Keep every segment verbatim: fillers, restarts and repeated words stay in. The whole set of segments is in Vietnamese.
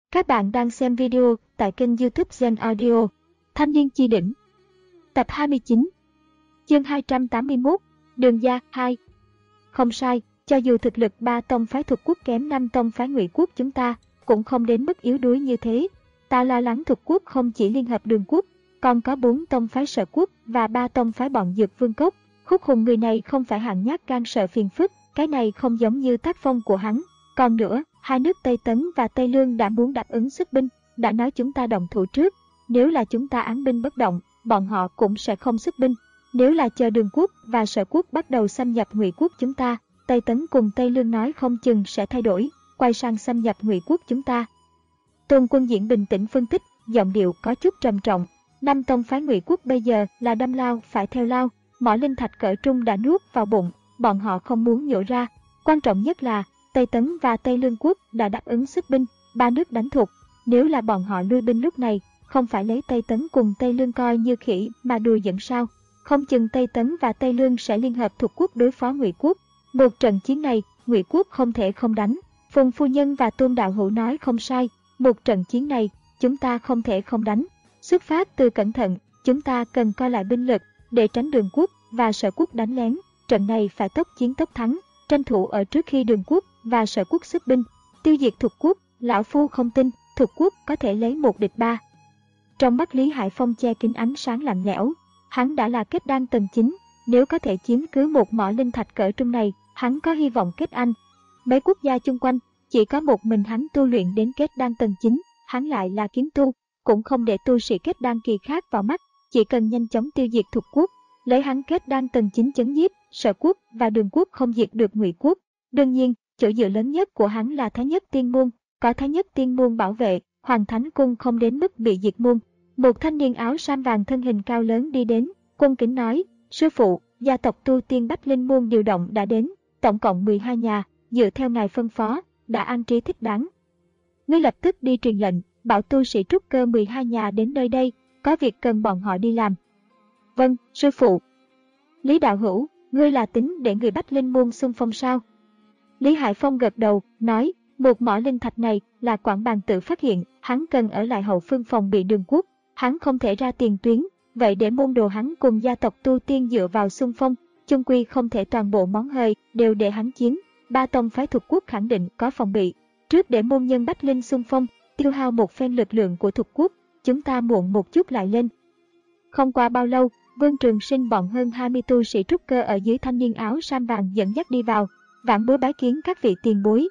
Các bạn đang xem video tại kênh YouTube Gen Audio. Thanh niên chi đỉnh. Tập hai mươi chín. Chương hai trăm tám mươi mốt. Đường Gia hai. Không sai, cho dù thực lực ba tông phái Thuộc Quốc kém năm tông phái Ngụy Quốc chúng ta, cũng không đến mức yếu đuối như thế. Ta lo lắng Thuộc Quốc không chỉ liên hợp Đường Quốc, còn có bốn tông phái Sở Quốc và ba tông phái bọn Dược Vương Cốc. Khúc Hùng người này không phải hạng nhát gan sợ phiền phức, cái này không giống như tác phong của hắn. Còn nữa, hai nước Tây Tấn và Tây Lương đã muốn đáp ứng xuất binh, đã nói chúng ta động thủ trước. Nếu là chúng ta án binh bất động, bọn họ cũng sẽ không xuất binh. Nếu là chờ Đường Quốc và Sở Quốc bắt đầu xâm nhập Ngụy Quốc chúng ta, Tây Tấn cùng Tây Lương nói không chừng sẽ thay đổi, quay sang xâm nhập Ngụy Quốc chúng ta. Tôn Quân Diễn bình tĩnh phân tích, giọng điệu có chút trầm trọng. Năm tông phái Ngụy Quốc bây giờ là đâm lao phải theo lao, mỏ linh thạch cỡ trung đã nuốt vào bụng, bọn họ không muốn nhổ ra. Quan trọng nhất là Tây Tấn và Tây Lương Quốc đã đáp ứng xuất binh, ba nước đánh thục. Nếu là bọn họ lui binh lúc này, không phải lấy Tây Tấn cùng Tây Lương coi như khỉ mà đùa giỡn sao? Không chừng Tây Tấn và Tây Lương sẽ liên hợp Thuộc Quốc đối phó Ngụy Quốc. Một trận chiến này, Ngụy Quốc không thể không đánh. Phùng phu nhân và Tôn đạo hữu nói không sai, một trận chiến này, chúng ta không thể không đánh. Xuất phát từ cẩn thận, chúng ta cần coi lại binh lực để tránh Đường Quốc và Sở Quốc đánh lén. Trận này phải tốc chiến tốc thắng, tranh thủ ở trước khi Đường Quốc và Sở Quốc xuất binh, tiêu diệt Thuộc Quốc. Lão phu không tin Thuộc Quốc có thể lấy một địch ba. Trong mắt Lý Hải Phong che kín ánh sáng lạnh lẽo. Hắn đã là kết đan tầng chín, nếu có thể chiếm cứ một mỏ linh thạch cỡ trung này, hắn có hy vọng kết anh. Mấy quốc gia chung quanh, chỉ có một mình hắn tu luyện đến kết đan tầng chín, hắn lại là kiếm tu, cũng không để tu sĩ kết đan kỳ khác vào mắt, chỉ cần nhanh chóng tiêu diệt Thuộc Quốc, lấy hắn kết đan tầng chín chấn nhiếp Sở Quốc và Đường Quốc không diệt được Ngụy Quốc. Đương nhiên, chỗ dựa lớn nhất của hắn là Thái Nhất Tiên Môn, có Thái Nhất Tiên Môn bảo vệ, Hoàng Thánh Cung không đến mức bị diệt môn. Một thanh niên áo sam vàng thân hình cao lớn đi đến, cung kính nói: "Sư phụ, gia tộc Tu Tiên Bách Linh Môn điều động đã đến, tổng cộng mười hai nhà, dựa theo ngài phân phó, đã an trí thích đáng. Ngươi lập tức đi truyền lệnh, bảo tu sĩ trúc cơ mười hai nhà đến nơi đây, có việc cần bọn họ đi làm." "Vâng, sư phụ." "Lý đạo hữu, ngươi là tính để người Bách Linh Môn xung phong sao?" Lý Hải Phong gật đầu, nói: "Một mỏ linh thạch này là Quảng Bàn tự phát hiện, hắn cần ở lại hậu phương phòng bị Đường Quốc, hắn không thể ra tiền tuyến, vậy để môn đồ hắn cùng gia tộc Tu Tiên dựa vào xung phong, chung quy không thể toàn bộ món hời đều để hắn chiến. Ba tông phái Thuộc Quốc khẳng định có phòng bị, trước để môn nhân Bách Linh xung phong, tiêu hao một phen lực lượng của Thuộc Quốc, chúng ta muộn một chút lại lên." Không qua bao lâu, Vương Trường Sinh bọn hơn hai mươi tu sĩ trúc cơ ở dưới thanh niên áo sam vàng dẫn dắt đi vào, vãn bối bái kiến các vị tiền bối.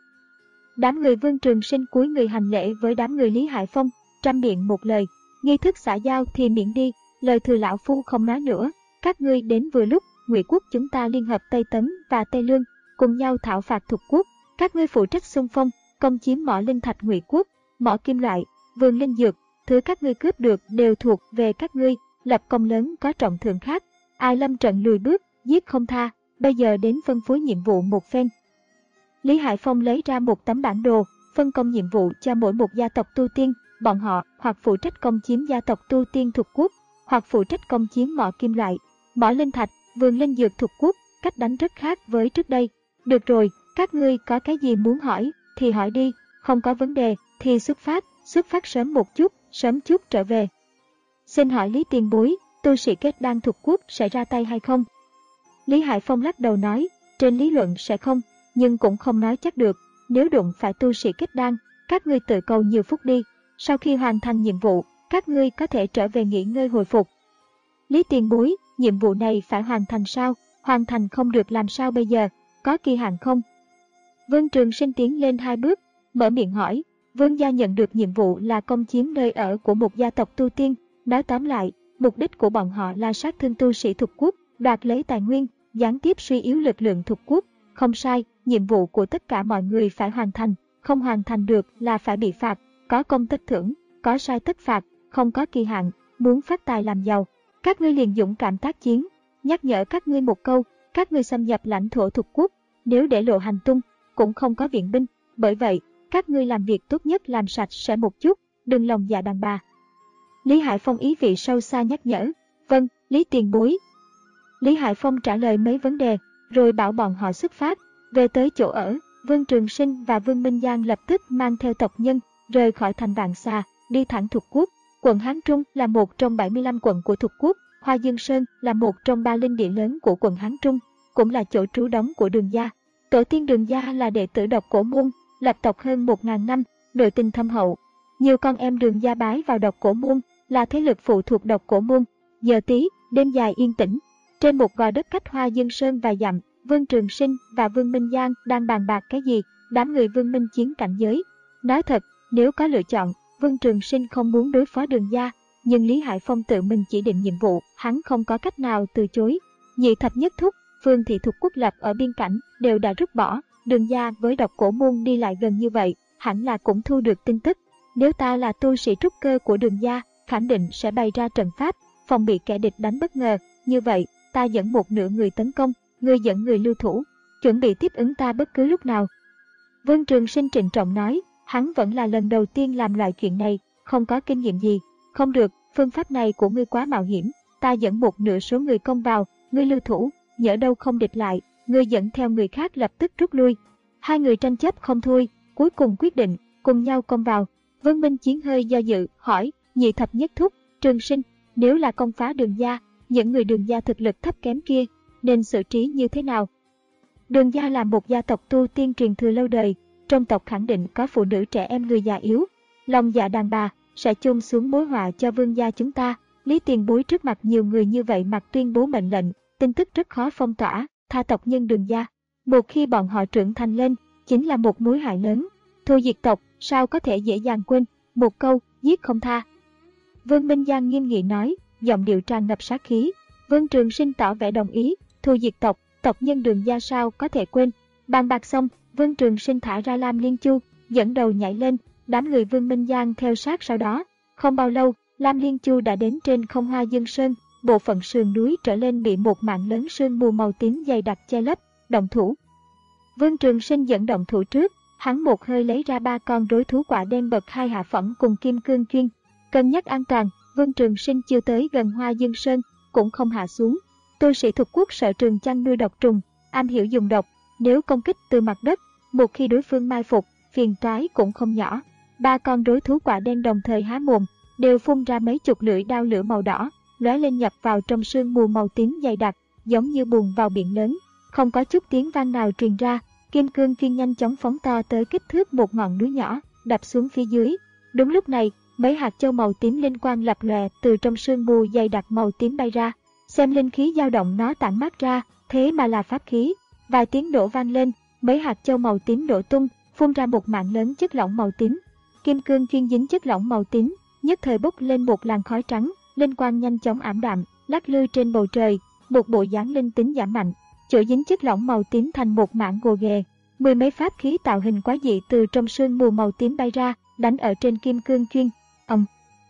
Đám người Vương Trường Sinh cúi người hành lễ với đám người Lý Hải Phong, trăm miệng một lời: "Nghi thức xã giao thì miễn đi, lời thừa lão phu không nói nữa. Các ngươi đến vừa lúc, Ngụy Quốc chúng ta liên hợp Tây Tấn và Tây Lương, cùng nhau thảo phạt Thuộc Quốc. Các ngươi phụ trách xung phong, công chiếm mỏ linh thạch Ngụy Quốc, mỏ kim loại, vườn linh dược, thứ các ngươi cướp được đều thuộc về các ngươi, lập công lớn có trọng thưởng khác. Ai lâm trận lùi bước, giết không tha. Bây giờ đến phân phối nhiệm vụ một phen." Lý Hải Phong lấy ra một tấm bản đồ, phân công nhiệm vụ cho mỗi một gia tộc tu tiên. Bọn họ hoặc phụ trách công chiếm gia tộc Tu Tiên Thuộc Quốc, hoặc phụ trách công chiếm mỏ kim loại, mỏ linh thạch, vườn linh dược Thuộc Quốc. Cách đánh rất khác với trước đây. "Được rồi, các ngươi có cái gì muốn hỏi thì hỏi đi, không có vấn đề thì xuất phát, xuất phát sớm một chút, sớm chút trở về." "Xin hỏi Lý tiền bối, tu sĩ kết đan Thuộc Quốc sẽ ra tay hay không?" Lý Hải Phong lắc đầu nói: "Trên lý luận sẽ không, nhưng cũng không nói chắc được. Nếu đụng phải tu sĩ kết đan, các ngươi tự cầu nhiều phúc đi. Sau khi hoàn thành nhiệm vụ, các ngươi có thể trở về nghỉ ngơi hồi phục." "Lý tiền bối, nhiệm vụ này phải hoàn thành sao? Hoàn thành không được làm sao bây giờ? Có kỳ hạn không?" Vương Trường Sinh tiến lên hai bước, mở miệng hỏi. Vương gia nhận được nhiệm vụ là công chiếm nơi ở của một gia tộc tu tiên. Nói tóm lại, mục đích của bọn họ là sát thương tu sĩ Thuộc Quốc, đoạt lấy tài nguyên, gián tiếp suy yếu lực lượng Thuộc Quốc. Không sai, nhiệm vụ của tất cả mọi người phải hoàn thành, không hoàn thành được là phải bị phạt. Có công tất thưởng, có sai tất phạt, không có kỳ hạn. Muốn phát tài làm giàu, các ngươi liền dũng cảm tác chiến. Nhắc nhở các ngươi một câu, các ngươi xâm nhập lãnh thổ Thuộc Quốc, nếu để lộ hành tung, cũng không có viện binh. Bởi vậy, các ngươi làm việc tốt nhất làm sạch sẽ một chút, đừng lòng dạ đàn bà." Lý Hải Phong ý vị sâu xa nhắc nhở. "Vâng, Lý tiền bối." Lý Hải Phong trả lời mấy vấn đề, rồi bảo bọn họ xuất phát. Về tới chỗ ở, Vương Trường Sinh và Vương Minh Giang lập tức mang theo tộc nhân, rời khỏi thành Vạn Xà, đi thẳng Thục Quốc. Quận Hán Trung là một trong bảy mươi lăm quận của Thục Quốc. Hoa Dương Sơn là một trong ba linh địa lớn của quận Hán Trung, cũng là chỗ trú đóng của Đường gia. Tổ tiên Đường gia là đệ tử Độc Cổ Môn, lập tộc hơn một nghìn năm, nội tình thâm hậu. Nhiều con em Đường gia bái vào Độc Cổ Môn, là thế lực phụ thuộc Độc Cổ Môn. Giờ tí, đêm dài yên tĩnh. Trên một gò đất cách Hoa Dương Sơn vài dặm, Vương Trường Sinh và Vương Minh Giang đang bàn bạc cái gì. Đám người Vương Minh Chiến cảnh giới. Nói thật, nếu có lựa chọn, Vương Trường Sinh không muốn đối phó Đường gia, nhưng Lý Hải Phong tự mình chỉ định nhiệm vụ, hắn không có cách nào từ chối. Nhị thập nhất thúc, Phương thị thuộc quốc lập ở biên cảnh đều đã rút bỏ, Đường gia với Độc Cổ Môn đi lại gần như vậy, hẳn là cũng thu được tin tức. Nếu ta là tu sĩ trúc cơ của Đường gia, khẳng định sẽ bày ra trận pháp, phòng bị kẻ địch đánh bất ngờ. Như vậy, ta dẫn một nửa người tấn công, ngươi dẫn người lưu thủ, chuẩn bị tiếp ứng ta bất cứ lúc nào. Vương Trường Sinh trịnh trọng nói, hắn vẫn là lần đầu tiên làm loại chuyện này, không có kinh nghiệm gì. Không được, phương pháp này của ngươi quá mạo hiểm, ta dẫn một nửa số người công vào, ngươi lưu thủ, nhỡ đâu không địch lại, ngươi dẫn theo người khác lập tức rút lui. Hai người tranh chấp không thôi, cuối cùng quyết định, cùng nhau công vào. Vương Minh Chiến hơi do dự, hỏi, nhị thập nhất thúc, Trường Sinh, nếu là công phá Đường gia, những người Đường gia thực lực thấp kém kia, nên xử trí như thế nào? Đường gia là một gia tộc tu tiên truyền thừa lâu đời, trong tộc khẳng định có phụ nữ trẻ em người già yếu, lòng dạ đàn bà, sẽ chôn xuống mối họa cho vương gia chúng ta. Lý Tiền Bối trước mặt nhiều người như vậy mặc tuyên bố mệnh lệnh, tin tức rất khó phong tỏa, tha tộc nhân Đường gia. Một khi bọn họ trưởng thành lên, chính là một mối hại lớn. Thu diệt tộc, sao có thể dễ dàng quên, một câu, giết không tha. Vương Minh Giang nghiêm nghị nói, giọng điệu tràn ngập sát khí. Vương Trường Sinh tỏ vẻ đồng ý, thu diệt tộc, tộc nhân Đường gia sao có thể quên. Bàn bạc xong, Vương Trường Sinh thả ra Lam Liên Chu, dẫn đầu nhảy lên, đám người Vương Minh Giang theo sát sau đó. Không bao lâu, Lam Liên Chu đã đến trên không Hoa Dương Sơn, bộ phận sườn núi trở lên bị một mảng lớn sương mù màu tím dày đặc che lấp, động thủ. Vương Trường Sinh dẫn động thủ trước, hắn một hơi lấy ra ba con rối thú quả đen bậc hai hạ phẩm cùng kim cương chuyên. Cân nhắc an toàn, Vương Trường Sinh chưa tới gần Hoa Dương Sơn, cũng không hạ xuống. Tu sĩ thuộc quốc sở trường chăn nuôi độc trùng, am hiểu dùng độc, nếu công kích từ mặt đất, một khi đối phương mai phục, phiền toái cũng không nhỏ. Ba con rối thú quả đen đồng thời há mồm, đều phun ra mấy chục lưỡi đao lửa màu đỏ, lóe lên nhập vào trong sương mù màu tím dày đặc, giống như bùn vào biển lớn. Không có chút tiếng vang nào truyền ra, kim cương phiên nhanh chóng phóng to tới kích thước một ngọn núi nhỏ, đập xuống phía dưới. Đúng lúc này, mấy hạt châu màu tím linh quang lập lòe từ trong sương mù dày đặc màu tím bay ra. Xem linh khí dao động nó tản mát ra, thế mà là pháp khí. Vài tiếng nổ vang lên, mấy hạt châu màu tím nổ tung, phun ra một mảng lớn chất lỏng màu tím. Kim cương chuyên dính chất lỏng màu tím, nhất thời bốc lên một làn khói trắng, linh quang nhanh chóng ảm đạm, lắc lư trên bầu trời, một bộ dáng linh tính giảm mạnh. Chỗ dính chất lỏng màu tím thành một mảng gồ ghề, mười mấy pháp khí tạo hình quái dị từ trong sương mù màu tím bay ra, đánh ở trên kim cương chuyên. Ông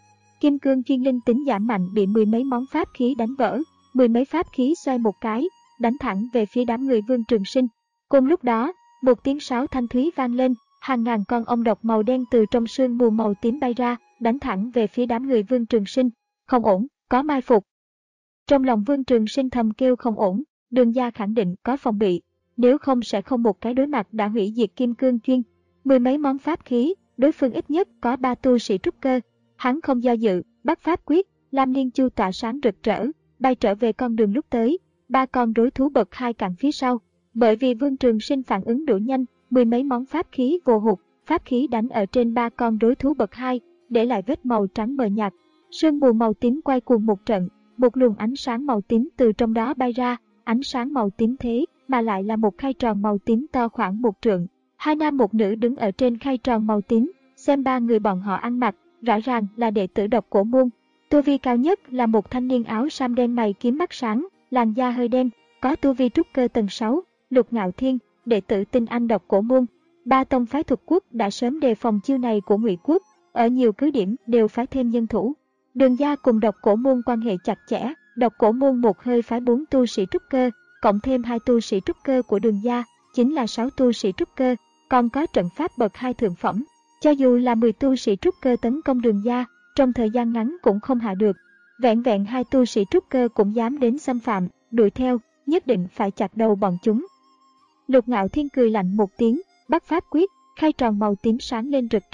kim cương chuyên linh tính giảm mạnh bị mười mấy món pháp khí đánh vỡ, mười mấy pháp khí xoay một cái, đánh thẳng về phía đám người Vương Trường Sinh. Cùng lúc đó, một tiếng sáo thanh thúy vang lên, hàng ngàn con ong độc màu đen từ trong sương mù màu tím bay ra, đánh thẳng về phía đám người Vương Trường Sinh. Không ổn, có mai phục. Trong lòng Vương Trường Sinh thầm kêu không ổn, Đường gia khẳng định có phòng bị, nếu không sẽ không một cái đối mặt đã hủy diệt kim cương chuyên. Mười mấy món pháp khí, đối phương ít nhất có ba tu sĩ trúc cơ. Hắn không do dự, bắt pháp quyết, Lam Liên Chu tỏa sáng rực rỡ, bay trở về con đường lúc tới. Ba con rối thú bậc hai cạnh phía sau. Bởi vì Vương Trường Sinh phản ứng đủ nhanh, mười mấy món pháp khí vô hụt, pháp khí đánh ở trên ba con rối thú bậc hai, để lại vết màu trắng mờ nhạt. Sương mù màu tím quay cuồng một trận, một luồng ánh sáng màu tím từ trong đó bay ra, ánh sáng màu tím thế mà lại là một khay tròn màu tím to khoảng một trượng. Hai nam một nữ đứng ở trên khay tròn màu tím, xem ba người bọn họ ăn mặc, rõ ràng là đệ tử Độc Cổ Môn. Tu vi cao nhất là một thanh niên áo sam đen mày kiếm mắt sáng, làn da hơi đen, có tu vi trúc cơ tầng sáu, Lục Ngạo Thiên, đệ tử tinh anh Độc Cổ Môn. Ba tông phái thuộc quốc đã sớm đề phòng chiêu này của Ngụy quốc, ở nhiều cứ điểm đều phái thêm nhân thủ. Đường gia cùng Độc Cổ Môn quan hệ chặt chẽ, Độc Cổ Môn một hơi phái bốn tu sĩ trúc cơ, cộng thêm hai tu sĩ trúc cơ của Đường gia, chính là sáu tu sĩ trúc cơ, còn có trận pháp bậc hai thượng phẩm. Cho dù là mười tu sĩ trúc cơ tấn công Đường gia, trong thời gian ngắn cũng không hạ được. Vẹn vẹn hai tu sĩ trúc cơ cũng dám đến xâm phạm, đuổi theo, nhất định phải chặt đầu bọn chúng. Lục Ngạo Thiên cười lạnh một tiếng, bắt pháp quyết, khay tròn màu tím sáng lên rực rỡ,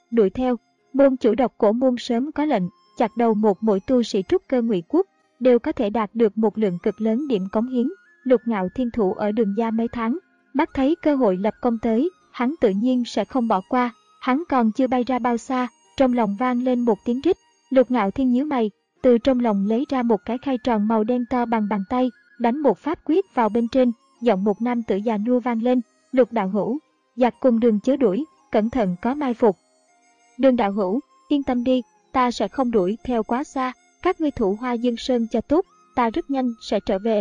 đuổi theo. Môn chủ độc cổ môn sớm có lệnh, chặt đầu một mỗi tu sĩ trúc cơ Ngụy Quốc, đều có thể đạt được một lượng cực lớn điểm cống hiến. Lục Ngạo Thiên thủ ở Đường Gia mấy tháng, mắt thấy cơ hội lập công tới, hắn tự nhiên sẽ không bỏ qua. Hắn còn chưa bay ra bao xa, trong lòng vang lên một tiếng rít. Lục Ngạo Thiên nhíu mày, từ trong lòng lấy ra một cái khay tròn màu đen to bằng bàn tay, đánh một pháp quyết vào bên trên, giọng một nam tử già nua vang lên, Lục đạo hữu, giặc cùng Đường chớ đuổi, cẩn thận có mai phục. Đường đạo hữu, yên tâm đi, ta sẽ không đuổi theo quá xa, các ngươi thủ Hoa Dương Sơn cho tốt, ta rất nhanh sẽ trở về.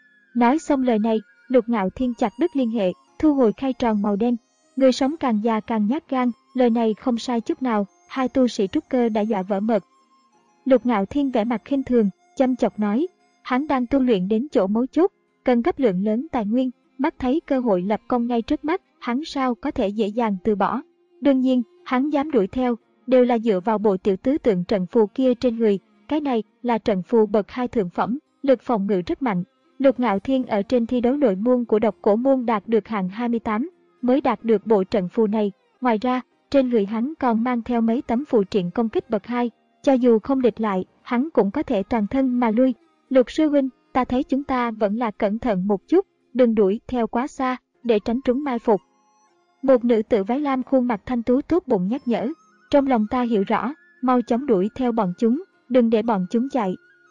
Nói xong lời này, Lục Ngạo Thiên chặt đứt liên hệ, thu hồi khay tròn màu đen. Người sống càng già càng nhát gan, lời này không sai chút nào, hai tu sĩ trúc cơ đã dọa vỡ mật. Lục Ngạo Thiên vẻ mặt khinh thường, chăm chọc nói, hắn đang tu luyện đến chỗ mấu chốt, cần gấp lượng lớn tài nguyên, mắt thấy cơ hội lập công ngay trước mắt, hắn sao có thể dễ dàng từ bỏ. Đương nhiên, hắn dám đuổi theo, đều là dựa vào bộ tiểu tứ tượng trận phù kia trên người, cái này là trận phù bậc hai thượng phẩm, lực phòng ngự rất mạnh. Lục Ngạo Thiên ở trên thi đấu nội môn của độc cổ môn đạt được hạng hai mươi tám, mới đạt được bộ trận phù này. Ngoài ra, trên người hắn còn mang theo mấy tấm phù triện công kích bậc hai, cho dù không địch lại, hắn cũng có thể toàn thân mà lui. Lục sư huynh, ta thấy chúng ta vẫn là cẩn thận một chút, đừng đuổi theo quá xa, để tránh trúng mai phục. Một nữ tử váy lam khuôn mặt thanh tú tốt bụng nhắc nhở, trong lòng ta hiểu rõ, mau chóng đuổi theo bọn chúng, đừng để bọn chúng chạy.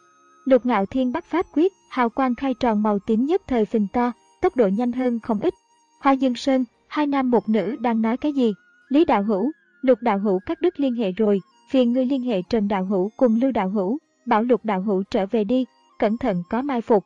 Lục Ngạo Thiên bắt pháp quyết, hào quang khay tròn màu tím nhất thời phình to, tốc độ nhanh hơn không ít. Hoa Dương Sơn, hai nam một nữ đang nói cái gì? Lý đạo hữu, Lục đạo hữu cắt đứt liên hệ rồi, phiền ngươi liên hệ Trần đạo hữu cùng Lưu đạo hữu, bảo Lục đạo hữu trở về đi, cẩn thận có mai phục.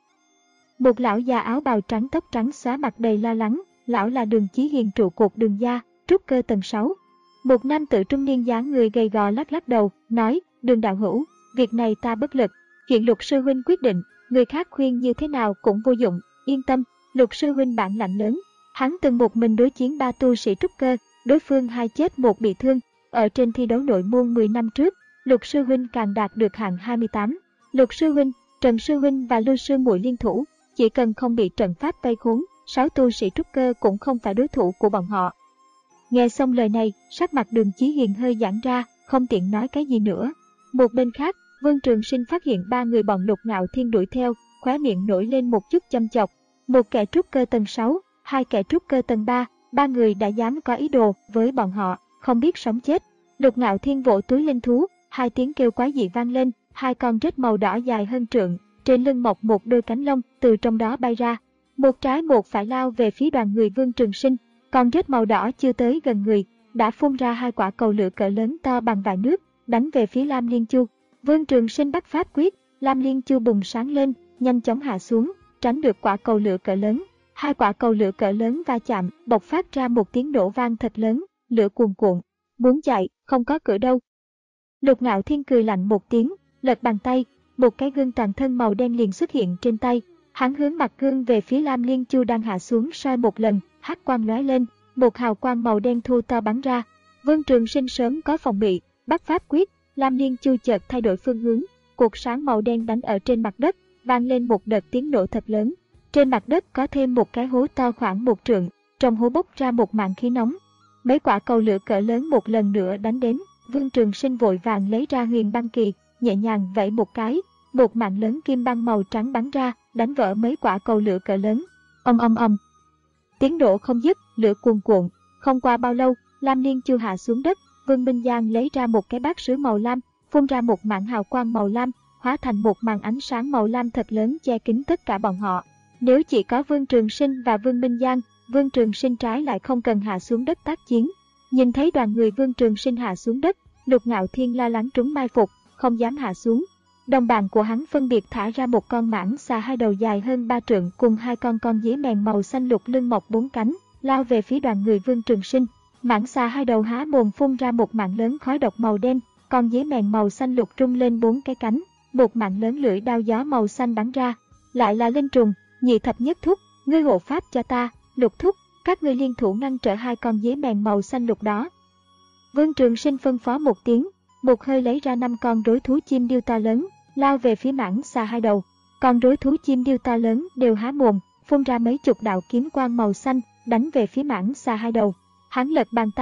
Một lão già áo bào trắng tóc trắng xóa mặt đầy lo lắng, lão là Đường Chí Hiền trụ cột Đường gia, trúc cơ tầng sáu. Một nam tử trung niên dáng người gầy gò lắc lắc đầu, nói, Đường đạo hữu, việc này ta bất lực, chuyện Lục sư huynh quyết định, người khác khuyên như thế nào cũng vô dụng, yên tâm, Lục sư huynh bản lãnh lớn. Hắn từng một mình đối chiến ba tu sĩ trúc cơ, đối phương hai chết một bị thương. Ở trên thi đấu nội môn mười năm trước, Lục sư huynh càng đạt được hạng hai mươi tám. Lục sư huynh, Trần sư huynh và Lưu sư muội liên thủ, chỉ cần không bị trận pháp vây khốn, sáu tu sĩ trúc cơ cũng không phải đối thủ của bọn họ. Nghe xong lời này, sắc mặt Đường Chí Hiền hơi giãn ra, không tiện nói cái gì nữa. Một bên khác, Vương Trường Sinh phát hiện ba người bọn Lục Ngạo Thiên đuổi theo, khóe miệng nổi lên một chút châm chọc. Một kẻ trúc cơ tầng sáu, hai kẻ trúc cơ tầng ba, ba người đã dám có ý đồ với bọn họ, không biết sống chết. Lục Ngạo Thiên vỗ túi linh thú, hai tiếng kêu quái dị vang lên, hai con rết màu đỏ dài hơn trượng, trên lưng mọc một đôi cánh lông, từ trong đó bay ra. Một trái một phải lao về phía đoàn người Vương Trường Sinh, con rết màu đỏ chưa tới gần người, đã phun ra hai quả cầu lửa cỡ lớn to bằng vại nước, đánh về phía Lam Liên Chu. Vương Trường Sinh bắt pháp quyết, Lam Liên Chu bùng sáng lên, nhanh chóng hạ xuống, tránh được quả cầu lửa cỡ lớn. Hai quả cầu lửa cỡ lớn va chạm, bộc phát ra một tiếng nổ vang thật lớn, lửa cuồn cuộn. Muốn chạy, không có cửa đâu. Lục Ngạo Thiên cười lạnh một tiếng, lật bàn tay, một cái gương toàn thân màu đen liền xuất hiện trên tay. Hắn hướng mặt gương về phía Lam Liên Chu đang hạ xuống soi một lần, hắc quang lóe lên, một hào quang màu đen thô to bắn ra. Vương Trường Sinh sớm có phòng bị, bắt pháp quyết, Lam Liên Chu chợt thay đổi phương hướng, cột sáng màu đen đánh ở trên mặt đất, vang lên một đợt tiếng nổ thật lớn. Trên mặt đất có thêm một cái hố to khoảng một trượng, trong hố bốc ra một màn khí nóng. Mấy quả cầu lửa cỡ lớn một lần nữa đánh đến, Vương Trường Sinh vội vàng lấy ra Huyền Băng Kỳ, nhẹ nhàng vẫy một cái, một mảng lớn kim băng màu trắng bắn ra, đánh vỡ mấy quả cầu lửa cỡ lớn. Ầm ầm ầm. Tiếng nổ không dứt, lửa cuồn cuộn, không qua bao lâu, Lam Liên Chu hạ xuống đất, Vương Minh Giang lấy ra một cái bát sứ màu lam, phun ra một mảng hào quang màu lam, hóa thành một màn ánh sáng màu lam thật lớn che kín tất cả bọn họ. Nếu chỉ có Vương Trường Sinh và Vương Minh Giang, Vương Trường Sinh trái lại không cần hạ xuống đất tác chiến. Nhìn thấy đoàn người Vương Trường Sinh hạ xuống đất, Lục Ngạo Thiên lo lắng trúng mai phục, không dám hạ xuống. Đồng bạn của hắn phân biệt thả ra một con mãng xà hai đầu dài hơn ba trượng cùng hai con con dế mèn màu xanh lục lưng mọc bốn cánh, lao về phía đoàn người Vương Trường Sinh. Mãng xà hai đầu há mồm phun ra một mảng lớn khói độc màu đen, con dế mèn màu xanh lục rung lên bốn cái cánh, một mảng lớn lưỡi đao gió màu xanh bắn ra. Lại là linh trùng, Nhị thập nhất thúc, ngươi hộ pháp cho ta, Lục thúc, các ngươi liên thủ ngăn trở hai con dế mèn màu xanh lục đó. Vương Trường Sinh phân phó một tiếng, một hơi lấy ra năm con rối thú chim điêu to lớn, lao về phía mãng xà hai đầu. Con rối thú chim điêu to lớn đều há mồm, phun ra mấy chục đạo kiếm quang màu xanh, đánh về phía mãng xà hai đầu. Hắn lật bàn tay,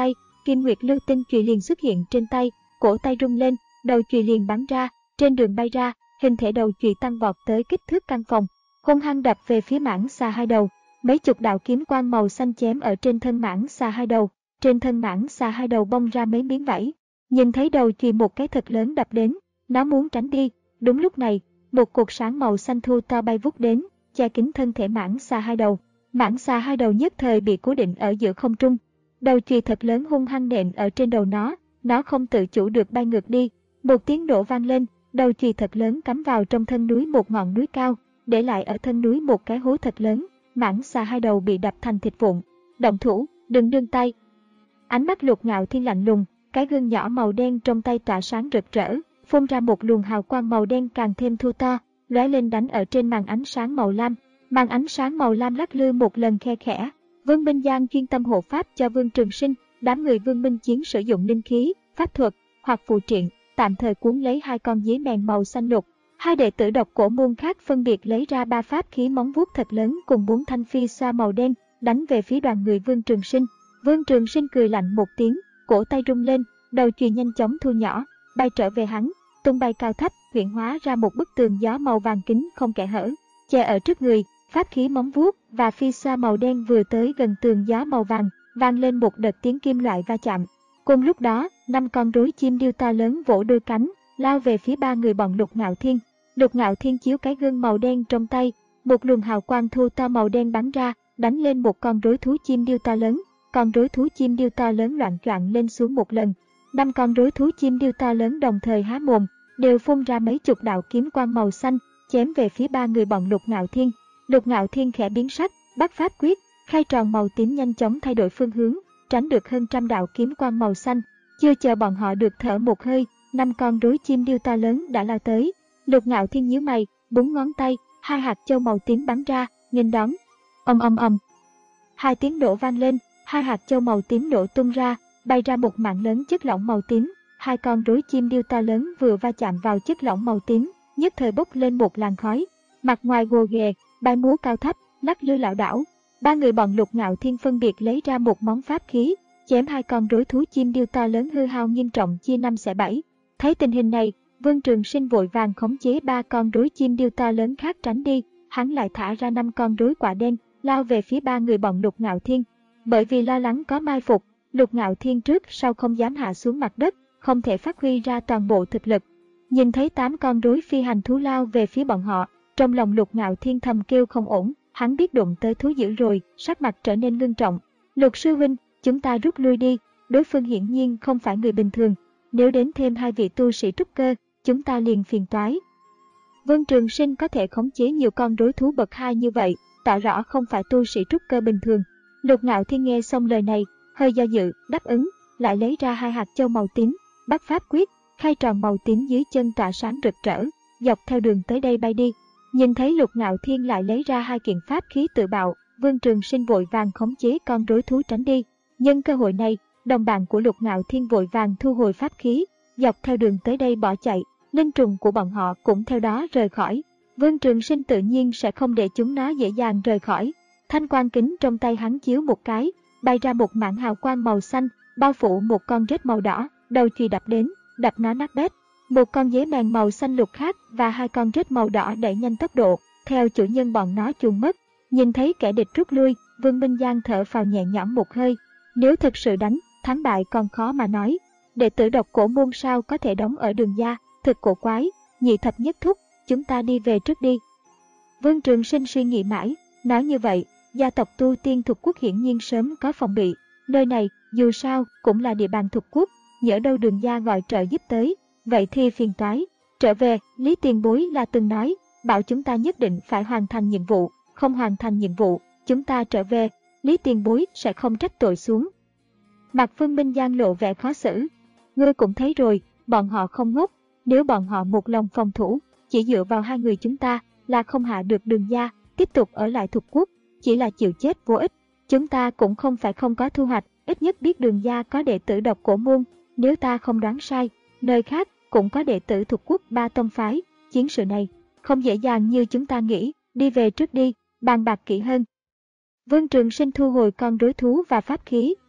Kim Nguyệt Lưu Tinh chùy liền xuất hiện trên tay, cổ tay rung lên, đầu chùy liền bắn ra, trên đường bay ra, hình thể đầu chùy tăng vọt tới kích thước căn phòng, hung hăng đập về phía mãng xà hai đầu. Mấy chục đạo kiếm quang màu xanh chém ở trên thân mãng xà hai đầu, trên thân mãng xà hai đầu bong ra mấy miếng vảy. Nhìn thấy đầu chùy một cái thật lớn đập đến, nó muốn tránh đi. Đúng lúc này, một cột sáng màu xanh thu to bay vút đến, che kín thân thể mãng xà hai đầu. Mãng xà hai đầu nhất thời bị cố định ở giữa không trung. Đầu chùy thật lớn hung hăng nện ở trên đầu nó, nó không tự chủ được bay ngược đi. Một tiếng nổ vang lên, đầu chùy thật lớn cắm vào trong thân núi một ngọn núi cao, để lại ở thân núi một cái hố thật lớn. Mãng xà hai đầu bị đập thành thịt vụn. Động thủ, đừng nương tay. Ánh mắt Lục Ngạo Thiên lạnh lùng, cái gương nhỏ màu đen trong tay tỏa sáng rực rỡ, phun ra một luồng hào quang màu đen càng thêm thu to, lóe lên đánh ở trên màn ánh sáng màu lam. Màn ánh sáng màu lam lắc lư một lần khe khẽ. Vương Minh Giang chuyên tâm hộ pháp cho Vương Trường Sinh, đám người Vương Minh Chiến sử dụng linh khí, pháp thuật hoặc phù triện, tạm thời cuốn lấy hai con dế mèn màu xanh lục. Hai đệ tử độc cổ môn khác phân biệt lấy ra ba pháp khí móng vuốt thật lớn cùng bốn thanh phi xoa màu đen, đánh về phía đoàn người Vương Trường Sinh. Vương Trường Sinh cười lạnh một tiếng, cổ tay rung lên, đầu chùy nhanh chóng thu nhỏ, bay trở về hắn, tung bay cao thấp, huyễn hóa ra một bức tường gió màu vàng kín không kẽ hở, che ở trước người. Pháp khí móng vuốt và phi xoa màu đen vừa tới gần tường gió màu vàng, vang lên một đợt tiếng kim loại va chạm. Cùng lúc đó, năm con rối chim điêu to lớn vỗ đôi cánh, lao về phía ba người bọn Lục Ngạo Thiên. Lục Ngạo Thiên chiếu cái gương màu đen trong tay, một luồng hào quang thu to màu đen bắn ra, đánh lên một con rối thú chim điêu to lớn. Con rối thú chim điêu to lớn loạn choạng lên xuống một lần. Năm con rối thú chim điêu to lớn đồng thời há mồm, đều phun ra mấy chục đạo kiếm quang màu xanh, chém về phía ba người bọn Lục Ngạo Thiên. Lục Ngạo Thiên khẽ biến sắc, bắt pháp quyết, khai tròn màu tím nhanh chóng thay đổi phương hướng, tránh được hơn trăm đạo kiếm quang màu xanh. Chưa chờ bọn họ được thở một hơi, năm con rối chim điêu to lớn đã lao tới. Lục Ngạo Thiên nhíu mày, búng ngón tay, hai hạt châu màu tím bắn ra, nghênh đón. Ầm ầm ầm. Hai tiếng nổ vang lên, hai hạt châu màu tím nổ tung ra, bay ra một mảng lớn chất lỏng màu tím. Hai con rối chim điêu to lớn vừa va chạm vào chất lỏng màu tím, nhất thời bốc lên một làn khói. Mặt ngoài gồ ghề, bay múa cao thấp, lắc lư lảo đảo. Ba người bọn Lục Ngạo Thiên phân biệt lấy ra một món pháp khí, chém hai con rối thú chim điêu to lớn hư hao nghiêm trọng chia năm xẻ bảy. Thấy tình hình này, Vương Trường Sinh vội vàng khống chế ba con rối chim điêu to lớn khác tránh đi, hắn lại thả ra năm con rối quả đen, lao về phía ba người bọn Lục Ngạo Thiên. Bởi vì lo lắng có mai phục, Lục Ngạo Thiên trước sau không dám hạ xuống mặt đất, không thể phát huy ra toàn bộ thực lực. Nhìn thấy tám con rối phi hành thú lao về phía bọn họ, trong lòng Lục Ngạo Thiên thầm kêu không ổn, hắn biết đụng tới thú dữ rồi, sắc mặt trở nên ngưng trọng. Lục sư huynh, chúng ta rút lui đi, đối phương hiển nhiên không phải người bình thường, nếu đến thêm hai vị tu sĩ trúc cơ, chúng ta liền phiền toái. Vương Trường Sinh có thể khống chế nhiều con rối thú bậc hai như vậy, tỏ rõ không phải tu sĩ trúc cơ bình thường. Lục Ngạo Thiên nghe xong lời này, hơi do dự, đáp ứng, lại lấy ra hai hạt châu màu tím, bắt pháp quyết, khai tròn màu tím dưới chân tỏa sáng rực rỡ, dọc theo đường tới đây bay đi. Nhìn thấy Lục Ngạo Thiên lại lấy ra hai kiện pháp khí tự bạo, Vương Trường Sinh vội vàng khống chế con rối thú tránh đi. Nhân cơ hội này, đồng bạn của Lục Ngạo Thiên vội vàng thu hồi pháp khí, dọc theo đường tới đây bỏ chạy, linh trùng của bọn họ cũng theo đó rời khỏi. Vương Trường Sinh tự nhiên sẽ không để chúng nó dễ dàng rời khỏi. Thanh quang kính trong tay hắn chiếu một cái, bay ra một mảng hào quang màu xanh, bao phủ một con rết màu đỏ, đầu chùy đập đến, đập nó nát bét. Một con dế mèn màu xanh lục khác và hai con rết màu đỏ đẩy nhanh tốc độ, theo chủ nhân bọn nó chuồn mất. Nhìn thấy kẻ địch rút lui, Vương Minh Giang thở phào nhẹ nhõm một hơi. Nếu thực sự đánh, thắng bại còn khó mà nói. Đệ tử độc cổ môn sao có thể đóng ở Đường gia, thực cổ quái. Nhị thập nhất thúc, chúng ta đi về trước đi. Vương Trường Sinh suy nghĩ mãi, nói như vậy, gia tộc tu tiên thuộc quốc hiển nhiên sớm có phòng bị. Nơi này, dù sao, cũng là địa bàn thuộc quốc, nhỡ đâu Đường gia gọi trợ giúp tới, vậy thì phiền toái. Trở về, Lý Tiền Bối là từng nói, bảo chúng ta nhất định phải hoàn thành nhiệm vụ, không hoàn thành nhiệm vụ, chúng ta trở về, Lý Tiền Bối sẽ không trách tội xuống. Mặt Vương Minh Giang lộ vẻ khó xử. Ngươi cũng thấy rồi, bọn họ không ngốc, nếu bọn họ một lòng phòng thủ, chỉ dựa vào hai người chúng ta là không hạ được Đường gia, tiếp tục ở lại thuộc quốc, chỉ là chịu chết vô ích. Chúng ta cũng không phải không có thu hoạch, ít nhất biết Đường gia có đệ tử độc cổ môn, nếu ta không đoán sai, nơi khác cũng có đệ tử thuộc quốc ba tông phái. Chiến sự này không dễ dàng như chúng ta nghĩ, đi về trước đi, bàn bạc kỹ hơn. Vương Trường Sinh thu hồi con rối thú và pháp khí,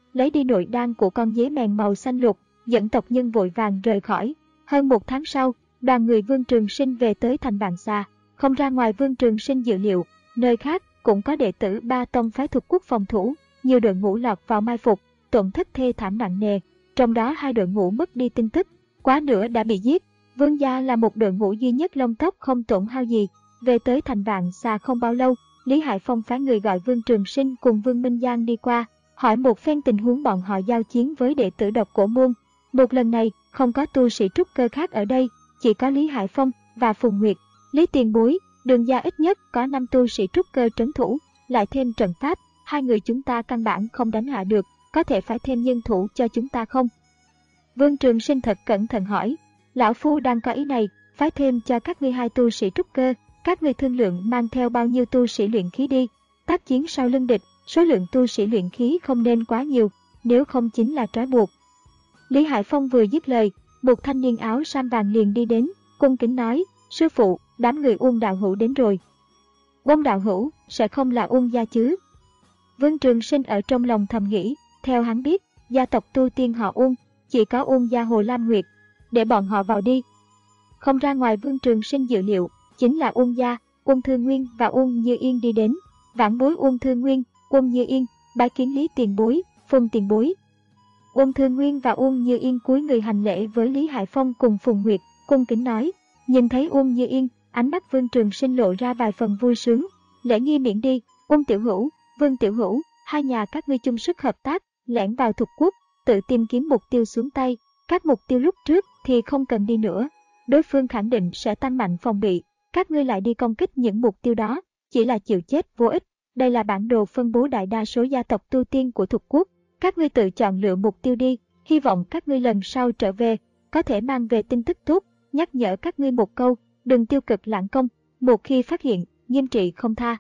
lấy đi nội đan của con dế mèn màu xanh lục, dẫn tộc nhân vội vàng rời khỏi. Hơn một tháng sau, đoàn người Vương Trường Sinh về tới thành Vạn Xà. Không ra ngoài Vương Trường Sinh dự liệu, nơi khác cũng có đệ tử ba tông phái thuộc quốc phòng thủ, nhiều đội ngũ lọt vào mai phục, tổn thất thê thảm nặng nề. Trong đó hai đội ngũ mất đi tin tức, quá nửa đã bị giết. Vương gia là một đội ngũ duy nhất lông tóc không tổn hao gì. Về tới thành Vạn Xà không bao lâu, Lý Hải Phong phái người gọi Vương Trường Sinh cùng Vương Minh Giang đi qua, hỏi một phen tình huống bọn họ giao chiến với đệ tử Độc Cổ Môn. Một lần này, không có tu sĩ trúc cơ khác ở đây, chỉ có Lý Hải Phong và Phùng Nguyệt. Lý tiền bối, Đường gia ít nhất có năm tu sĩ trúc cơ trấn thủ, lại thêm trận pháp, hai người chúng ta căn bản không đánh hạ được, có thể phải thêm nhân thủ cho chúng ta không? Vương Trường Sinh thật cẩn thận hỏi, lão phu đang có ý này, phái thêm cho các ngươi hai tu sĩ trúc cơ, các ngươi thương lượng mang theo bao nhiêu tu sĩ luyện khí đi. Tác chiến sau lưng địch, số lượng tu sĩ luyện khí không nên quá nhiều, nếu không chính là trói buộc. Lý Hải Phong vừa dứt lời, một thanh niên áo sam vàng liền đi đến, cung kính nói, sư phụ, đám người Uông đạo hữu đến rồi. Uông đạo hữu, sẽ không là Uông gia chứ? Vương Trường Sinh ở trong lòng thầm nghĩ, theo hắn biết, gia tộc tu tiên họ Uông, chỉ có Uông gia Hồ Lam Nguyệt, để bọn họ vào đi. Không ra ngoài Vương Trường Sinh dự liệu, chính là Uông gia, Uông Thư Nguyên và Uông Như Yên đi đến. Vãn bối Uông Thư Nguyên, Uông Như Yên, bái kiến Lý tiền bối, Phùng tiền bối. Uông Thư Nguyên và Uông Như Yên cúi người hành lễ với Lý Hải Phong cùng Phùng Nguyệt, cung kính nói. Nhìn thấy Uông Như Yên, ánh mắt Vương Trường Sinh lộ ra vài phần vui sướng. Lễ nghi miễn đi, Uông tiểu hữu, Vương tiểu hữu, hai nhà các ngươi chung sức hợp tác, lẻn vào thuộc quốc, tự tìm kiếm mục tiêu xuống tay. Các mục tiêu lúc trước thì không cần đi nữa, đối phương khẳng định sẽ tăng mạnh phòng bị. Các ngươi lại đi công kích những mục tiêu đó, chỉ là chịu chết vô ích. Đây là bản đồ phân bố đại đa số gia tộc tu tiên của thuộc quốc. Các ngươi tự chọn lựa mục tiêu đi, hy vọng các ngươi lần sau trở về, có thể mang về tin tức tốt, nhắc nhở các ngươi một câu, đừng tiêu cực lãng công, một khi phát hiện, nghiêm trị không tha.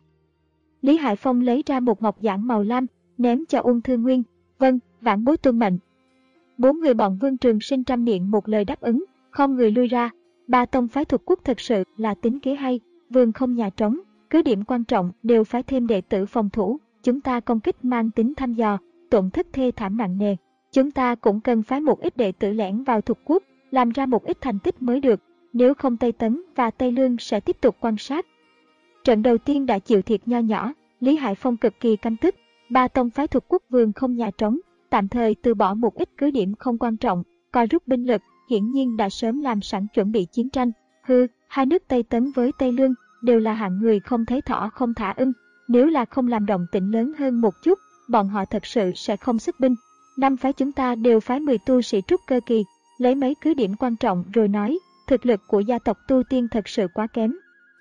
Lý Hải Phong lấy ra một ngọc giản màu lam, ném cho Uông Thư Nguyên, vâng, vãn bối tuân mệnh. Bốn người bọn Vương Trường Sinh trăm miệng một lời đáp ứng, không người lui ra. Ba tông phái thuộc quốc thật sự là tính kế hay, vườn không nhà trống, cứ điểm quan trọng đều phái thêm đệ tử phòng thủ, chúng ta công kích mang tính thăm dò, tổn thất thê thảm nặng nề. Chúng ta cũng cần phái một ít đệ tử lẻn vào thuộc quốc, làm ra một ít thành tích mới được, nếu không Tây Tấn và Tây Lương sẽ tiếp tục quan sát. Trận đầu tiên đã chịu thiệt nho nhỏ, Lý Hải Phong cực kỳ căm tức, ba tông phái thuộc quốc vườn không nhà trống, tạm thời từ bỏ một ít cứ điểm không quan trọng, coi rút binh lực, hiển nhiên đã sớm làm sẵn chuẩn bị chiến tranh. Hừ, hai nước Tây Tấn với Tây Lương đều là hạng người không thấy thỏ không thả ưng, nếu là không làm động tĩnh lớn hơn một chút, bọn họ thật sự sẽ không sức binh. Năm phái chúng ta đều phái mười tu sĩ trúc cơ kỳ, lấy mấy cứ điểm quan trọng rồi nói, thực lực của gia tộc tu tiên thật sự quá kém.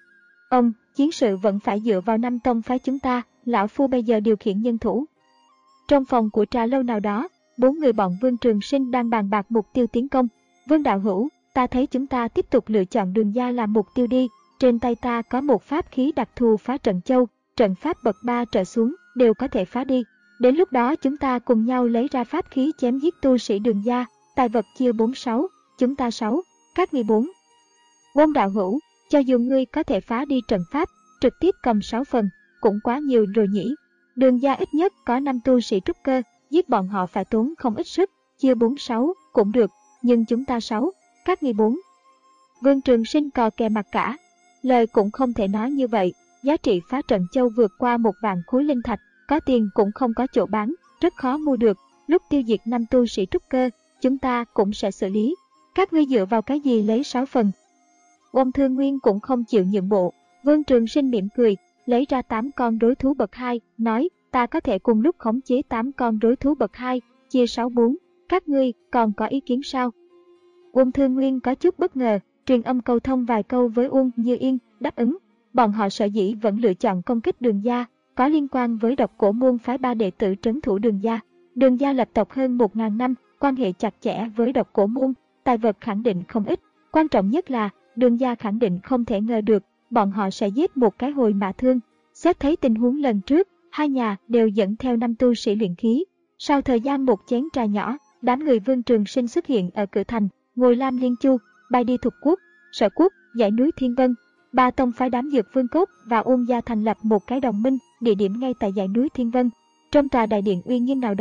Ông, chiến sự vẫn phải dựa vào năm tông phái chúng ta, lão phu bây giờ điều khiển nhân thủ. Trong phòng của trà lâu nào đó, bốn người bọn Vương Trường Sinh đang bàn bạc mục tiêu tiến công. Vương đạo hữu, ta thấy chúng ta tiếp tục lựa chọn Đường gia làm mục tiêu đi, trên tay ta có một pháp khí đặc thù phá trận châu, trận pháp bậc ba trở xuống đều có thể phá đi. Đến lúc đó chúng ta cùng nhau lấy ra pháp khí chém giết tu sĩ Đường gia, tài vật chia bốn sáu, chúng ta sáu, các ngươi bốn. Vương đạo hữu, cho dù ngươi có thể phá đi trận pháp, trực tiếp cầm sáu phần, cũng quá nhiều rồi nhỉ. Đường gia ít nhất có năm tu sĩ trúc cơ, giết bọn họ phải tốn không ít sức, chia bốn sáu cũng được, nhưng chúng ta sáu, các ngươi bốn. Vương Trường Sinh cò kè mặt cả, lời cũng không thể nói như vậy, giá trị phá trận châu vượt qua một vạn khối linh thạch, có tiền cũng không có chỗ bán, rất khó mua được, lúc tiêu diệt năm tu sĩ trúc cơ, chúng ta cũng sẽ xử lý. Các ngươi dựa vào cái gì lấy sáu phần? Uông Thư Nguyên cũng không chịu nhượng bộ, Vương Trường Sinh mỉm cười, lấy ra tám con đối thú bậc hai, nói, ta có thể cùng lúc khống chế tám con đối thú bậc hai, chia sáu bốn, các ngươi còn có ý kiến sao? Uông Thư Nguyên có chút bất ngờ, truyền âm cầu thông vài câu với Uông Như Yên, đáp ứng. Bọn họ sở dĩ vẫn lựa chọn công kích Đường gia, có liên quan với Độc Cổ môn phái ba đệ tử trấn thủ Đường gia. Đường gia lập tộc hơn một nghìn năm, quan hệ chặt chẽ với Độc Cổ môn, tài vật khẳng định không ít. Quan trọng nhất là, Đường gia khẳng định không thể ngờ được, bọn họ sẽ giết một cái hồi mã thương. Xét thấy tình huống lần trước, hai nhà đều dẫn theo năm tu sĩ luyện khí. Sau thời gian một chén trà nhỏ, đám người Vương Trường Sinh xuất hiện ở cửa thành, ngồi Lam Liên Chu, bay đi thuộc quốc, Sở quốc, dãy núi Thiên Vân. Ba tông phái đám dược Vương Cốt và Ôn gia thành lập một cái đồng minh, địa điểm ngay tại dãy núi Thiên Vân. Trong tòa đại điện uy nghiêm nào đó,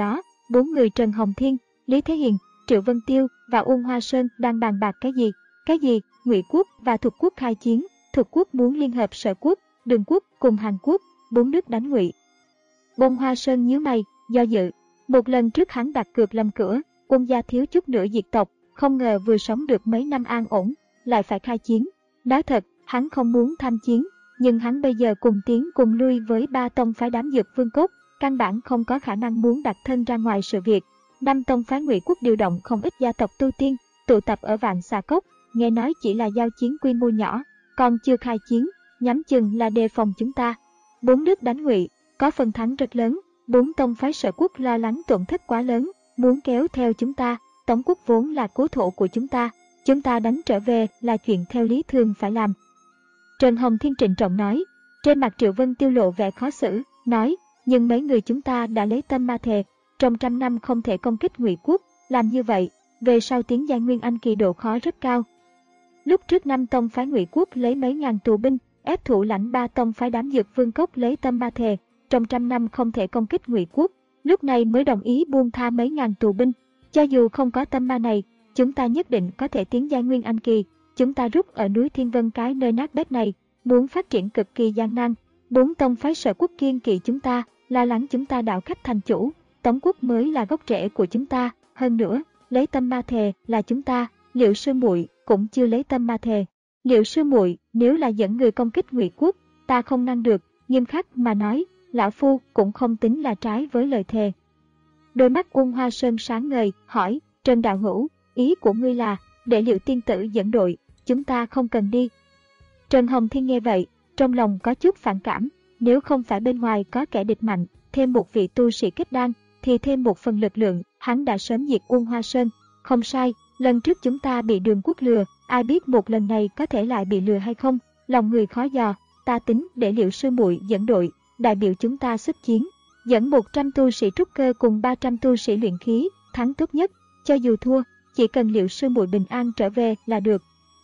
Bốn người Trần Hồng Thiên, Lý Thế Hiền, Triệu Vân Tiêu và Uông Hoa Sơn đang bàn bạc cái gì? Cái gì? Ngụy quốc và Thục quốc khai chiến. Thục quốc muốn liên hợp Sở quốc, Đường quốc cùng Hàn Quốc, bốn nước đánh Ngụy. Uông Hoa Sơn nhíu mày, do dự. Một lần trước hắn đặt cược lâm cửa, Uông gia thiếu chút nữa diệt tộc, không ngờ vừa sống được mấy năm an ổn, lại phải khai chiến. Nói thật, hắn không muốn tham chiến, nhưng hắn bây giờ cùng tiến cùng lui với ba tông phái đám dược vương cốt, căn bản không có khả năng muốn đặt thân ra ngoài sự việc. Năm tông phái Ngụy quốc điều động không ít gia tộc tu tiên, tụ tập ở Vạn Xà Cốc, nghe nói chỉ là giao chiến quy mô nhỏ, còn chưa khai chiến, nhắm chừng là đề phòng chúng ta. Bốn nước đánh Ngụy, có phần thắng rất lớn, bốn tông phái Sở quốc lo lắng tổn thất quá lớn, muốn kéo theo chúng ta. Tống quốc vốn là cố thổ của chúng ta, chúng ta đánh trở về là chuyện theo lý thường phải làm. Trần Hồng Thiên trịnh trọng nói. Trên mặt Triệu Vân Tiêu lộ vẻ khó xử, nói, nhưng mấy người chúng ta đã lấy tâm ma thề, trong trăm năm không thể công kích Ngụy quốc, làm như vậy, về sau tiến giai Nguyên Anh kỳ độ khó rất cao. Lúc trước năm tông phái Ngụy quốc lấy mấy ngàn tù binh, ép thủ lãnh ba tông phái đám dược vương cốc lấy tâm ma thề, trong trăm năm không thể công kích Ngụy quốc, lúc này mới đồng ý buông tha mấy ngàn tù binh. Cho dù không có tâm ma này, chúng ta nhất định có thể tiến giai Nguyên Anh kỳ. Chúng ta rút ở núi Thiên Vân cái nơi nát bét này, muốn phát triển cực kỳ gian nan. Bốn tông phái Sở quốc kiên kỵ chúng ta, lo lắng chúng ta đạo khách thành chủ. Tống quốc mới là gốc rễ của chúng ta. Hơn nữa, lấy tâm ma thề là chúng ta. Liệu sư muội cũng chưa lấy tâm ma thề. Liệu sư muội nếu là dẫn người công kích Ngụy quốc, ta không ngăn được. Nghiêm khắc mà nói, lão phu cũng không tính là trái với lời thề. Đôi mắt Uông Hoa Sơn sáng ngời, hỏi, Trần đạo hữu, ý của ngươi là, để Liệu tiên tử dẫn đội, chúng ta không cần đi. Trần Hồng Thiên nghe vậy, trong lòng có chút phản cảm, nếu không phải bên ngoài có kẻ địch mạnh, thêm một vị tu sĩ kết đan, thì thêm một phần lực lượng, hắn đã sớm diệt Uông Hoa Sơn. Không sai, lần trước chúng ta bị Đường quốc lừa, ai biết một lần này có thể lại bị lừa hay không, lòng người khó dò, ta tính để Liệu sư muội dẫn đội, đại biểu chúng ta xuất chiến. Dẫn một trăm tu sĩ trúc cơ cùng ba trăm tu sĩ luyện khí, thắng tốt nhất, cho dù thua, chỉ cần Liệu sư muội bình an trở về là được.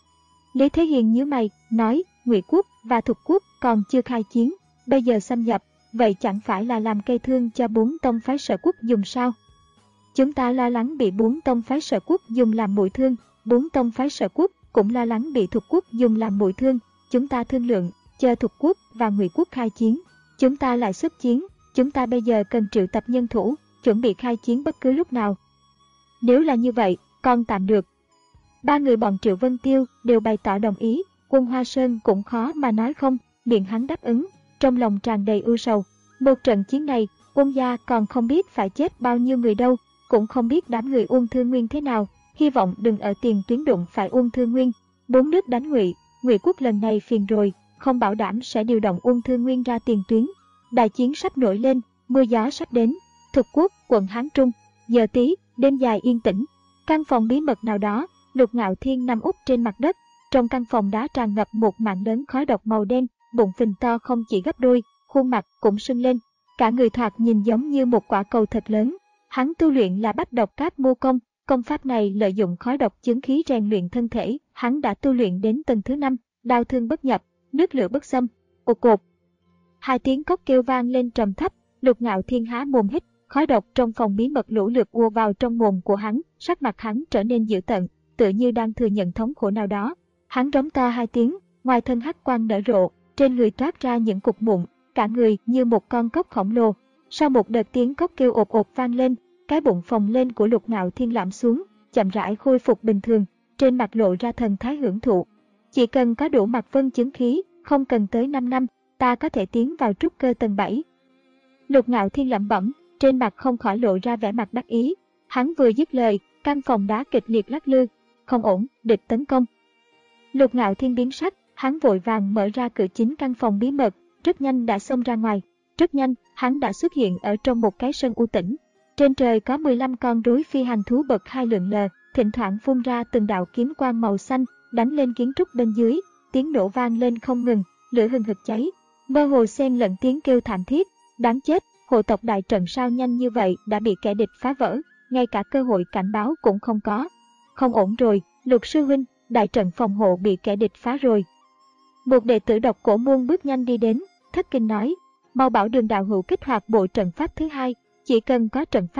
Lý Thế Hiền nhíu mày, nói, Ngụy quốc và Thục quốc còn chưa khai chiến, bây giờ xâm nhập, vậy chẳng phải là làm cây thương cho bốn tông phái Sở quốc dùng sao? Chúng ta lo lắng bị bốn tông phái Sở quốc dùng làm mũi thương, bốn tông phái Sở quốc cũng lo lắng bị Thục quốc dùng làm mũi thương, chúng ta thương lượng, chờ Thục quốc và Ngụy quốc khai chiến, chúng ta lại xuất chiến. Chúng ta bây giờ cần triệu tập nhân thủ, chuẩn bị khai chiến bất cứ lúc nào. Nếu là như vậy, còn tạm được. Ba người bọn Triệu Vân Tiêu đều bày tỏ đồng ý, Uông Hoa Sơn cũng khó mà nói không, miệng hắn đáp ứng, trong lòng tràn đầy ưu sầu. Một trận chiến này, Uông gia còn không biết phải chết bao nhiêu người đâu, cũng không biết đám người Uông Thương Nguyên thế nào, hy vọng đừng ở tiền tuyến đụng phải Uông Thương Nguyên. Bốn nước đánh Ngụy, Ngụy quốc lần này phiền rồi, không bảo đảm sẽ điều động Uông Thương Nguyên ra tiền tuyến. Đại chiến sắp nổi lên, mưa gió sắp đến. Thục quốc, quận Hán Trung, giờ tí, đêm dài yên tĩnh. Căn phòng bí mật nào đó, Lục Ngạo Thiên nằm úp trên mặt đất. Trong căn phòng đá tràn ngập một mảng lớn khói độc màu đen, bụng phình to không chỉ gấp đôi, khuôn mặt cũng sưng lên. Cả người thoạt nhìn giống như một quả cầu thật lớn. Hắn tu luyện là Bách Độc Cát Mô Công, công pháp này lợi dụng khói độc chứng khí rèn luyện thân thể. Hắn đã tu luyện đến tầng thứ năm, đao thương bất nhập, nước lửa bất xâm. Ột cột. Hai tiếng cốc kêu vang lên trầm thấp, Lục Ngạo Thiên há mồm hít, khói độc trong phòng bí mật lũ lượt ùa vào trong mồm của hắn, sắc mặt hắn trở nên dữ tợn, tựa như đang thừa nhận thống khổ nào đó. Hắn rống to hai tiếng, ngoài thân hắc quang nở rộ, trên người toát ra những cục mụn, cả người như một con cốc khổng lồ. Sau một đợt tiếng cốc kêu ột ột vang lên, cái bụng phồng lên của Lục Ngạo Thiên lõm xuống, chậm rãi khôi phục bình thường, trên mặt lộ ra thần thái hưởng thụ. Chỉ cần có đủ Mạc Vân chứng khí, không cần tới năm năm, ta có thể tiến vào trúc cơ tầng bảy. Lục Ngạo Thiên lẩm bẩm, trên mặt không khỏi lộ ra vẻ mặt đắc ý. Hắn vừa dứt lời, căn phòng đá kịch liệt lắc lư. Không ổn, địch tấn công. Lục Ngạo Thiên biến sắc, hắn vội vàng mở ra cửa chính căn phòng bí mật, rất nhanh đã xông ra ngoài. Rất nhanh, hắn đã xuất hiện ở trong một cái sân u tĩnh. Trên trời có mười lăm con rối phi hành thú bậc hai lượn lờ, thỉnh thoảng phun ra từng đạo kiếm quang màu xanh, đánh lên kiến trúc bên dưới, tiếng nổ vang lên không ngừng, lửa hừng hực cháy. Mơ hồ xen lẫn tiếng kêu thảm thiết, đáng chết, hộ tộc đại trận sao nhanh như vậy đã bị kẻ địch phá vỡ, ngay cả cơ hội cảnh báo cũng không có. Không ổn rồi, Lục sư huynh, đại trận phòng hộ bị kẻ địch phá rồi. Một đệ tử Độc Cổ Môn bước nhanh đi đến, thất kinh nói, mau bảo Đường đạo hữu kích hoạt bộ trận pháp thứ hai, chỉ cần có trận pháp,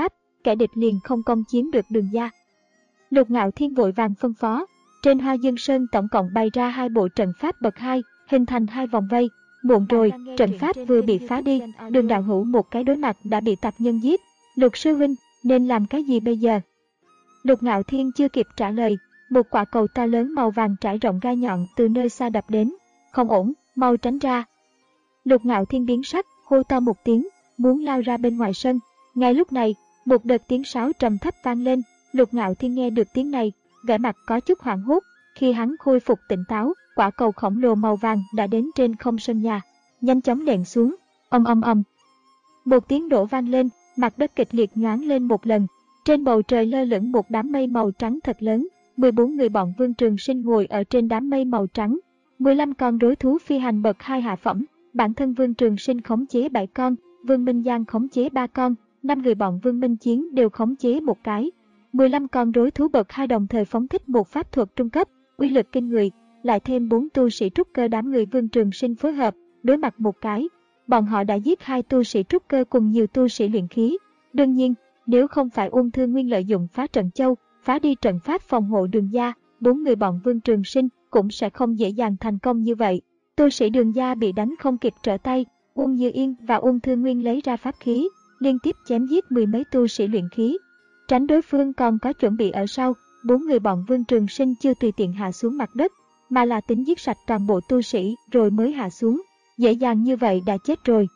kẻ địch liền không công chiếm được Đường Gia. Lục Ngạo Thiên vội vàng phân phó, trên Hoa Dương Sơn tổng cộng bày ra hai bộ trận pháp bậc hai, hình thành hai vòng vây. Muộn rồi, trận pháp vừa bị phá đi, Đường đạo hữu một cái đối mặt đã bị tặc nhân giết. Lục sư huynh, nên làm cái gì bây giờ? Lục Ngạo Thiên chưa kịp trả lời, một quả cầu to lớn màu vàng trải rộng gai nhọn từ nơi xa đập đến. Không ổn, mau tránh ra. Lục Ngạo Thiên biến sắc, hô to một tiếng, muốn lao ra bên ngoài sân. Ngay lúc này, một đợt tiếng sáo trầm thấp vang lên. Lục Ngạo Thiên nghe được tiếng này, vẻ mặt có chút hoảng hốt. Khi hắn khôi phục tỉnh táo, quả cầu khổng lồ màu vàng đã đến trên không sân nhà, nhanh chóng nện xuống. Ầm ầm ầm. Một tiếng nổ vang lên, mặt đất kịch liệt nhoáng lên một lần. Trên bầu trời lơ lửng một đám mây màu trắng thật lớn. mười bốn người bọn Vương Trường Sinh ngồi ở trên đám mây màu trắng. mười lăm con rối thú phi hành bậc hai hạ phẩm, bản thân Vương Trường Sinh khống chế bảy con, Vương Minh Giang khống chế ba con, năm người bọn Vương Minh Chiến đều khống chế một cái. mười lăm con rối thú bậc hai đồng thời phóng thích một pháp thuật trung cấp, uy lực kinh người, lại thêm bốn tu sĩ trúc cơ đám người Vương Trường Sinh phối hợp, đối mặt một cái, bọn họ đã giết hai tu sĩ trúc cơ cùng nhiều tu sĩ luyện khí. Đương nhiên, nếu không phải Ung Thư Nguyên lợi dụng phá trận châu, phá đi trận pháp phòng hộ Đường Gia, bốn người bọn Vương Trường Sinh cũng sẽ không dễ dàng thành công như vậy. Tu sĩ Đường Gia bị đánh không kịp trở tay, Ung Như Yên và Ung Thư Nguyên lấy ra pháp khí, liên tiếp chém giết mười mấy tu sĩ luyện khí. Tránh đối phương còn có chuẩn bị ở sau, bốn người bọn Vương Trường Sinh chưa tùy tiện hạ xuống mặt đất, mà là tính giết sạch toàn bộ tu sĩ rồi mới hạ xuống. Dễ dàng như vậy đã chết rồi.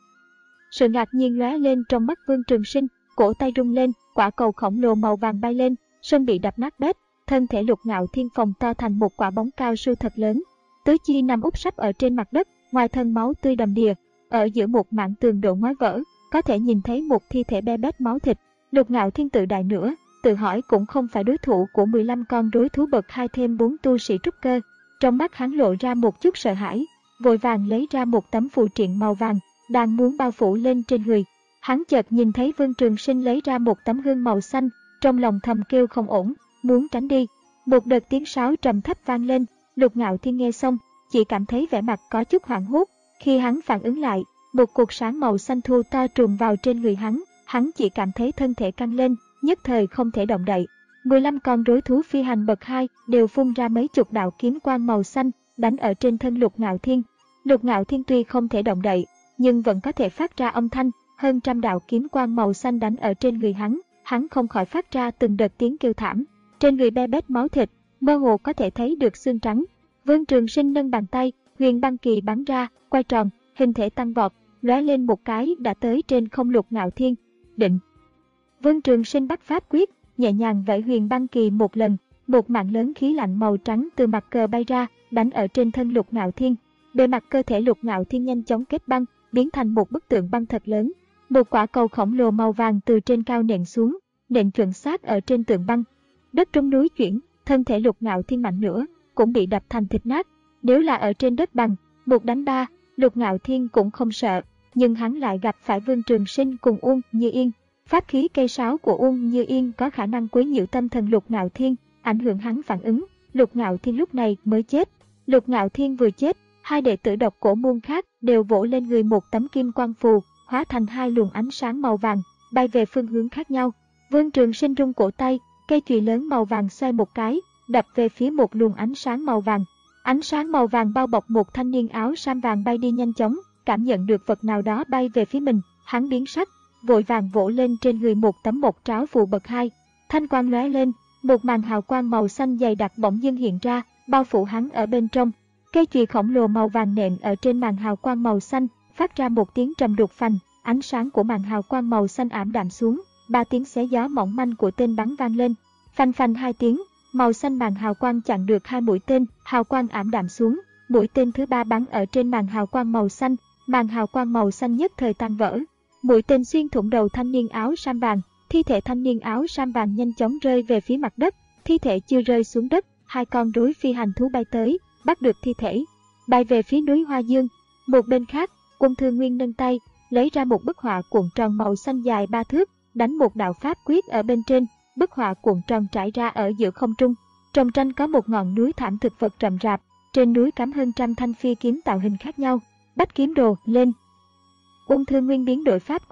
Sự ngạc nhiên lóe lên trong mắt Vương Trường Sinh, cổ tay rung lên, quả cầu khổng lồ màu vàng bay lên, sân bị đập nát bét, thân thể Lục Ngạo Thiên phồng to thành một quả bóng cao su thật lớn. Tứ chi nằm úp sấp ở trên mặt đất, ngoài thân máu tươi đầm đìa, ở giữa một mảng tường đổ ngói vỡ, có thể nhìn thấy một thi thể be bét máu thịt. Lục Ngạo Thiên tự đại nữa, tự hỏi cũng không phải đối thủ của mười lăm con rối thú bậc hai thêm bốn tu sĩ trúc cơ. Trong mắt hắn lộ ra một chút sợ hãi, vội vàng lấy ra một tấm phù triện màu vàng, đang muốn bao phủ lên trên người. Hắn chợt nhìn thấy Vương Trường Sinh lấy ra một tấm hương màu xanh, trong lòng thầm kêu không ổn, muốn tránh đi. Một đợt tiếng sáo trầm thấp vang lên, Lục Ngạo Thiên nghe xong, chỉ cảm thấy vẻ mặt có chút hoảng hốt. Khi hắn phản ứng lại, một cột sáng màu xanh thu to trùm vào trên người hắn, hắn chỉ cảm thấy thân thể căng lên, nhất thời không thể động đậy. mười lăm con rối thú phi hành bậc hai đều phun ra mấy chục đạo kiếm quang màu xanh, đánh ở trên thân Lục Ngạo Thiên. Lục Ngạo Thiên tuy không thể động đậy, nhưng vẫn có thể phát ra âm thanh, hơn trăm đạo kiếm quang màu xanh đánh ở trên người hắn, hắn không khỏi phát ra từng đợt tiếng kêu thảm. Trên người be bét máu thịt, mơ hồ có thể thấy được xương trắng. Vương Trường Sinh nâng bàn tay, huyền băng kỳ bắn ra, quay tròn, hình thể tăng vọt, lóe lên một cái đã tới trên không Lục Ngạo Thiên. Định. Vương Trường Sinh bắt pháp quyết, nhẹ nhàng vẫy huyền băng kỳ một lần, một mảng lớn khí lạnh màu trắng từ mặt cờ bay ra, đánh ở trên thân Lục Ngạo Thiên. Bề mặt cơ thể Lục Ngạo Thiên nhanh chóng kết băng, biến thành một bức tượng băng thật lớn. Một quả cầu khổng lồ màu vàng từ trên cao nện xuống, nện chuẩn xác ở trên tượng băng. Đất trong núi chuyển, thân thể Lục Ngạo Thiên mạnh nữa, cũng bị đập thành thịt nát. Nếu là ở trên đất bằng, một đánh ba, Lục Ngạo Thiên cũng không sợ, nhưng hắn lại gặp phải Vương Trường Sinh cùng Uông Như Yên. Pháp khí cây sáo của Uông Như Yên có khả năng quấy nhiễu tâm thần Lục Ngạo Thiên, ảnh hưởng hắn phản ứng. Lục Ngạo Thiên lúc này mới chết. Lục Ngạo Thiên vừa chết, hai đệ tử độc cổ môn khác đều vỗ lên người một tấm kim quang phù, hóa thành hai luồng ánh sáng màu vàng, bay về phương hướng khác nhau. Vương Trường Sinh rung cổ tay, cây chùy lớn màu vàng xoay một cái, đập về phía một luồng ánh sáng màu vàng. Ánh sáng màu vàng bao bọc một thanh niên áo sam vàng bay đi nhanh chóng, cảm nhận được vật nào đó bay về phía mình, hắn biến sắc, vội vàng vỗ lên trên người một tấm một tráo phù bậc hai. Thanh quang lóe lên, một màn hào quang màu xanh dày đặc bỗng dưng hiện ra, bao phủ hắn ở bên trong. Cây chùy khổng lồ màu vàng nện ở trên màn hào quang màu xanh, phát ra một tiếng trầm đục phành, ánh sáng của màn hào quang màu xanh ảm đạm xuống, ba tiếng xé gió mỏng manh của tên bắn vang lên, phanh phanh hai tiếng, màu xanh màn hào quang chặn được hai mũi tên, hào quang ảm đạm xuống, mũi tên thứ ba bắn ở trên màn hào quang màu xanh, màn hào quang màu xanh nhất thời tan vỡ, mũi tên xuyên thủng đầu thanh niên áo sam vàng, thi thể thanh niên áo sam vàng nhanh chóng rơi về phía mặt đất, thi thể chưa rơi xuống đất, hai con rối phi hành thú bay tới, bắt được thi thể, bay về phía núi Hoa Dương. Một bên khác, Ung Thư Nguyên nâng tay, lấy ra một bức họa cuộn tròn màu xanh dài ba thước, đánh một đạo pháp quyết ở bên trên, bức họa cuộn tròn trải ra ở giữa không trung. Trong tranh có một ngọn núi thảm thực vật rậm rạp, trên núi cắm hơn trăm thanh phi kiếm tạo hình khác nhau. Bách kiếm đồ lên. Ung Thư Nguyên biến đổi pháp quyết,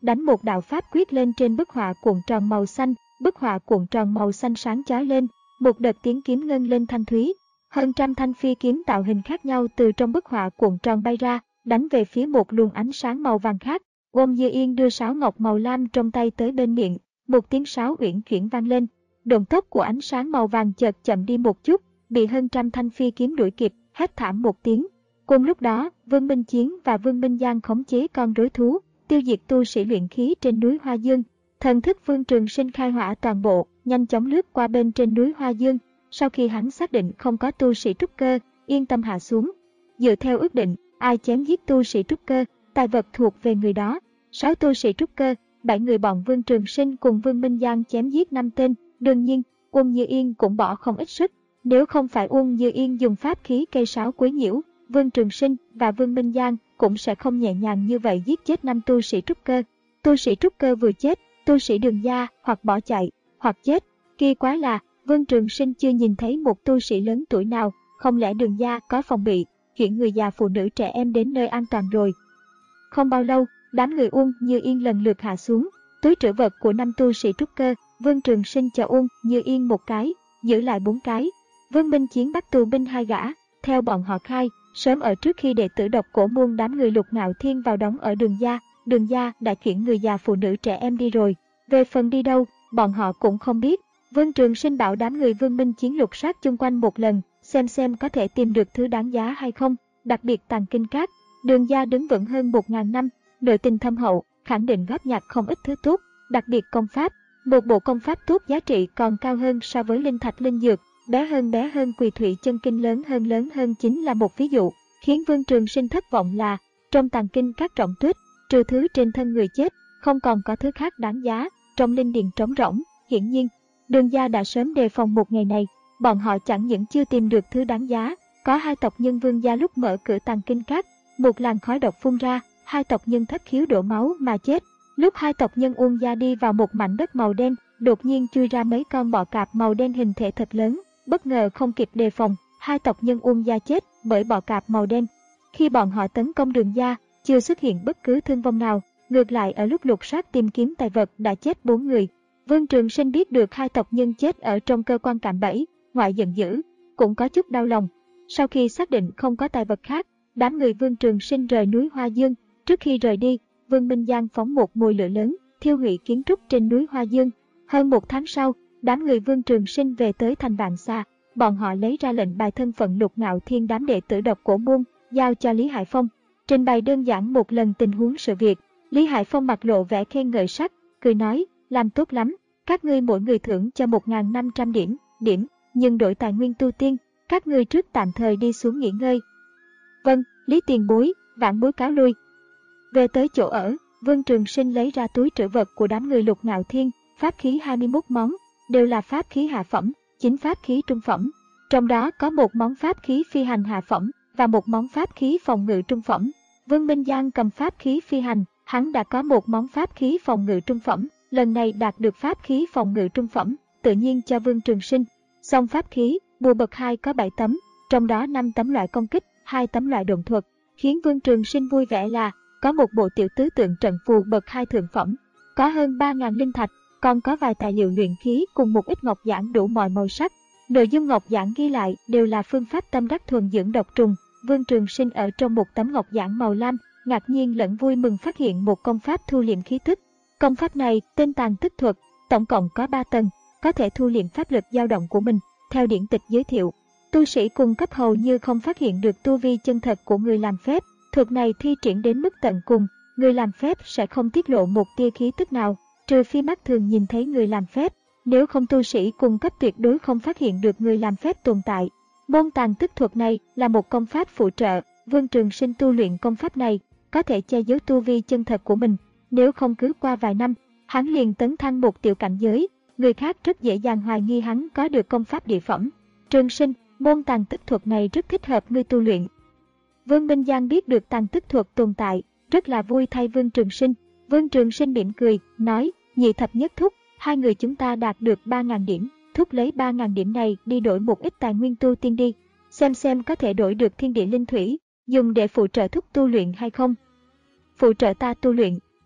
đánh một đạo pháp quyết lên trên bức họa cuộn tròn màu xanh, bức họa cuộn tròn màu xanh sáng chói lên, một đợt tiếng kiếm ngân lên thanh thúy. Hơn trăm thanh phi kiếm tạo hình khác nhau từ trong bức họa cuộn tròn bay ra, đánh về phía một luồng ánh sáng màu vàng khác. Uông Như Yên đưa sáo ngọc màu lam trong tay tới bên miệng, một tiếng sáo uyển chuyển vang lên. Độ tốc của ánh sáng màu vàng chợt chậm đi một chút, bị hơn trăm thanh phi kiếm đuổi kịp, hét thảm một tiếng. Cùng lúc đó, Vương Minh Chiến và Vương Minh Giang khống chế con rối thú, tiêu diệt tu sĩ luyện khí trên núi Hoa Dương. Thần thức Vương Trường Sinh khai hỏa toàn bộ, nhanh chóng lướt qua bên trên núi Hoa Dương. Sau khi hắn xác định không có tu sĩ trúc cơ, yên tâm hạ xuống. Dựa theo ước định, ai chém giết tu sĩ trúc cơ, tài vật thuộc về người đó. Sáu tu sĩ trúc cơ, bảy người bọn Vương Trường Sinh cùng Vương Minh Giang chém giết năm tên. Đương nhiên, Uông Như Yên cũng bỏ không ít sức. Nếu không phải Uông Như Yên dùng pháp khí cây sáo quấy nhiễu, Vương Trường Sinh và Vương Minh Giang cũng sẽ không nhẹ nhàng như vậy giết chết năm tu sĩ trúc cơ. Tu sĩ trúc cơ vừa chết, tu sĩ Đường gia hoặc bỏ chạy, hoặc chết. Kỳ quái là Vương Trường Sinh chưa nhìn thấy một tu sĩ lớn tuổi nào, không lẽ Đường gia có phòng bị, chuyển người già phụ nữ trẻ em đến nơi an toàn rồi. Không bao lâu, đám người Uông Như Yên lần lượt hạ xuống. Túi trữ vật của năm tu sĩ trúc cơ, Vương Trường Sinh cho Uông Như Yên một cái, giữ lại bốn cái. Vương Minh Chiến bắt tù binh hai gã. Theo bọn họ khai, sớm ở trước khi đệ tử độc cổ môn đám người Lục Ngạo Thiên vào đóng ở Đường gia, Đường gia đã chuyển người già phụ nữ trẻ em đi rồi. Về phần đi đâu, bọn họ cũng không biết. Vương Trường Sinh bảo đám người Vương Minh Chiến lục soát chung quanh một lần, xem xem có thể tìm được thứ đáng giá hay không, đặc biệt Tàng Kinh Các. Đường gia đứng vững hơn một ngàn năm, nội tình thâm hậu, khẳng định góp nhặt không ít thứ tốt, đặc biệt công pháp. Một bộ công pháp tốt giá trị còn cao hơn so với linh thạch linh dược, bé hơn bé hơn Quỳ Thụy chân kinh lớn hơn lớn hơn chính là một ví dụ. Khiến Vương Trường Sinh thất vọng là, trong Tàng Kinh Các trọng tuyết, trừ thứ trên thân người chết, không còn có thứ khác đáng giá, trong linh điền trống rỗng. Hiển nhiên, Đường gia đã sớm đề phòng một ngày này, bọn họ chẳng những chưa tìm được thứ đáng giá, có hai tộc nhân Vương gia lúc mở cửa Tàng Kinh Các, một làn khói độc phun ra, hai tộc nhân thất khiếu đổ máu mà chết. Lúc hai tộc nhân Uông gia đi vào một mảnh đất màu đen, đột nhiên chui ra mấy con bọ cạp màu đen hình thể thật lớn, bất ngờ không kịp đề phòng, hai tộc nhân Uông gia chết bởi bọ cạp màu đen. Khi bọn họ tấn công Đường gia, chưa xuất hiện bất cứ thương vong nào, ngược lại ở lúc lục soát tìm kiếm tài vật đã chết bốn người. Vương Trường Sinh biết được hai tộc nhân chết ở trong cơ quan cạm bẫy, ngoại giận dữ, cũng có chút đau lòng. Sau khi xác định không có tài vật khác, đám người Vương Trường Sinh rời núi Hoa Dương. Trước khi rời đi, Vương Minh Giang phóng một mồi lửa lớn, thiêu hủy kiến trúc trên núi Hoa Dương. Hơn một tháng sau, đám người Vương Trường Sinh về tới thành Vạn Xà. Bọn họ lấy ra lệnh bài thân phận Lục Ngạo Thiên đám đệ tử độc cổ môn, giao cho Lý Hải Phong. Trình bày đơn giản một lần tình huống sự việc. Lý Hải Phong mặt lộ vẻ khen ngợi sắc, cười nói, làm tốt lắm, các ngươi mỗi người thưởng cho một nghìn năm trăm điểm, điểm, nhưng đổi tài nguyên tu tiên, các ngươi trước tạm thời đi xuống nghỉ ngơi. Vâng, Lý tiền bối, vãn bối cáo lui. Về tới chỗ ở, Vương Trường Sinh lấy ra túi trữ vật của đám người Lục Ngạo Thiên, pháp khí hai mươi mốt món, đều là pháp khí hạ phẩm, chín pháp khí trung phẩm. Trong đó có một món pháp khí phi hành hạ phẩm và một món pháp khí phòng ngự trung phẩm. Vương Minh Giang cầm pháp khí phi hành, hắn đã có một món pháp khí phòng ngự trung phẩm, lần này đạt được pháp khí phòng ngự trung phẩm, tự nhiên cho Vương Trường Sinh. Song pháp khí, bùa bậc hai có bảy tấm, trong đó năm tấm loại công kích, hai tấm loại độn thuật. Khiến Vương Trường Sinh vui vẻ là có một bộ tiểu tứ tượng trận phù bậc hai thượng phẩm, có hơn ba nghìn linh thạch, còn có vài tài liệu luyện khí cùng một ít ngọc giản đủ mọi màu sắc. Nội dung ngọc giản ghi lại đều là phương pháp tâm đắc thuần dưỡng độc trùng. Vương Trường Sinh ở trong một tấm ngọc giản màu lam, ngạc nhiên lẫn vui mừng phát hiện một công pháp thu liệm khí tức. Công pháp này tên Tàn Tức Thuật, tổng cộng có ba tầng, có thể thu liệm pháp lực dao động của mình. Theo điển tịch giới thiệu, tu sĩ cung cấp hầu như không phát hiện được tu vi chân thật của người làm phép. Thuật này thi triển đến mức tận cùng, người làm phép sẽ không tiết lộ một tia khí tức nào, trừ phi mắt thường nhìn thấy người làm phép. Nếu không, tu sĩ cung cấp tuyệt đối không phát hiện được người làm phép tồn tại. Môn Tàn Tức Thuật này là một công pháp phụ trợ. Vương Trường Sinh tu luyện công pháp này có thể che giấu tu vi chân thật của mình. Nếu không, cứ qua vài năm, hắn liền tấn thăng một tiểu cảnh giới, người khác rất dễ dàng hoài nghi hắn có được công pháp địa phẩm. Trường Sinh, môn Tàn Tức Thuật này rất thích hợp ngươi tu luyện. Vương Minh Giang biết được Tàn Tức Thuật tồn tại, rất là vui thay Vương Trường Sinh. Vương Trường Sinh mỉm cười, nói, nhị thập nhất thúc, hai người chúng ta đạt được ba nghìn điểm, thúc lấy ba nghìn điểm này đi đổi một ít tài nguyên tu tiên đi, xem xem có thể đổi được thiên địa linh thủy, dùng để phụ trợ thúc tu luyện hay không. Phụ trợ ta tu luyện,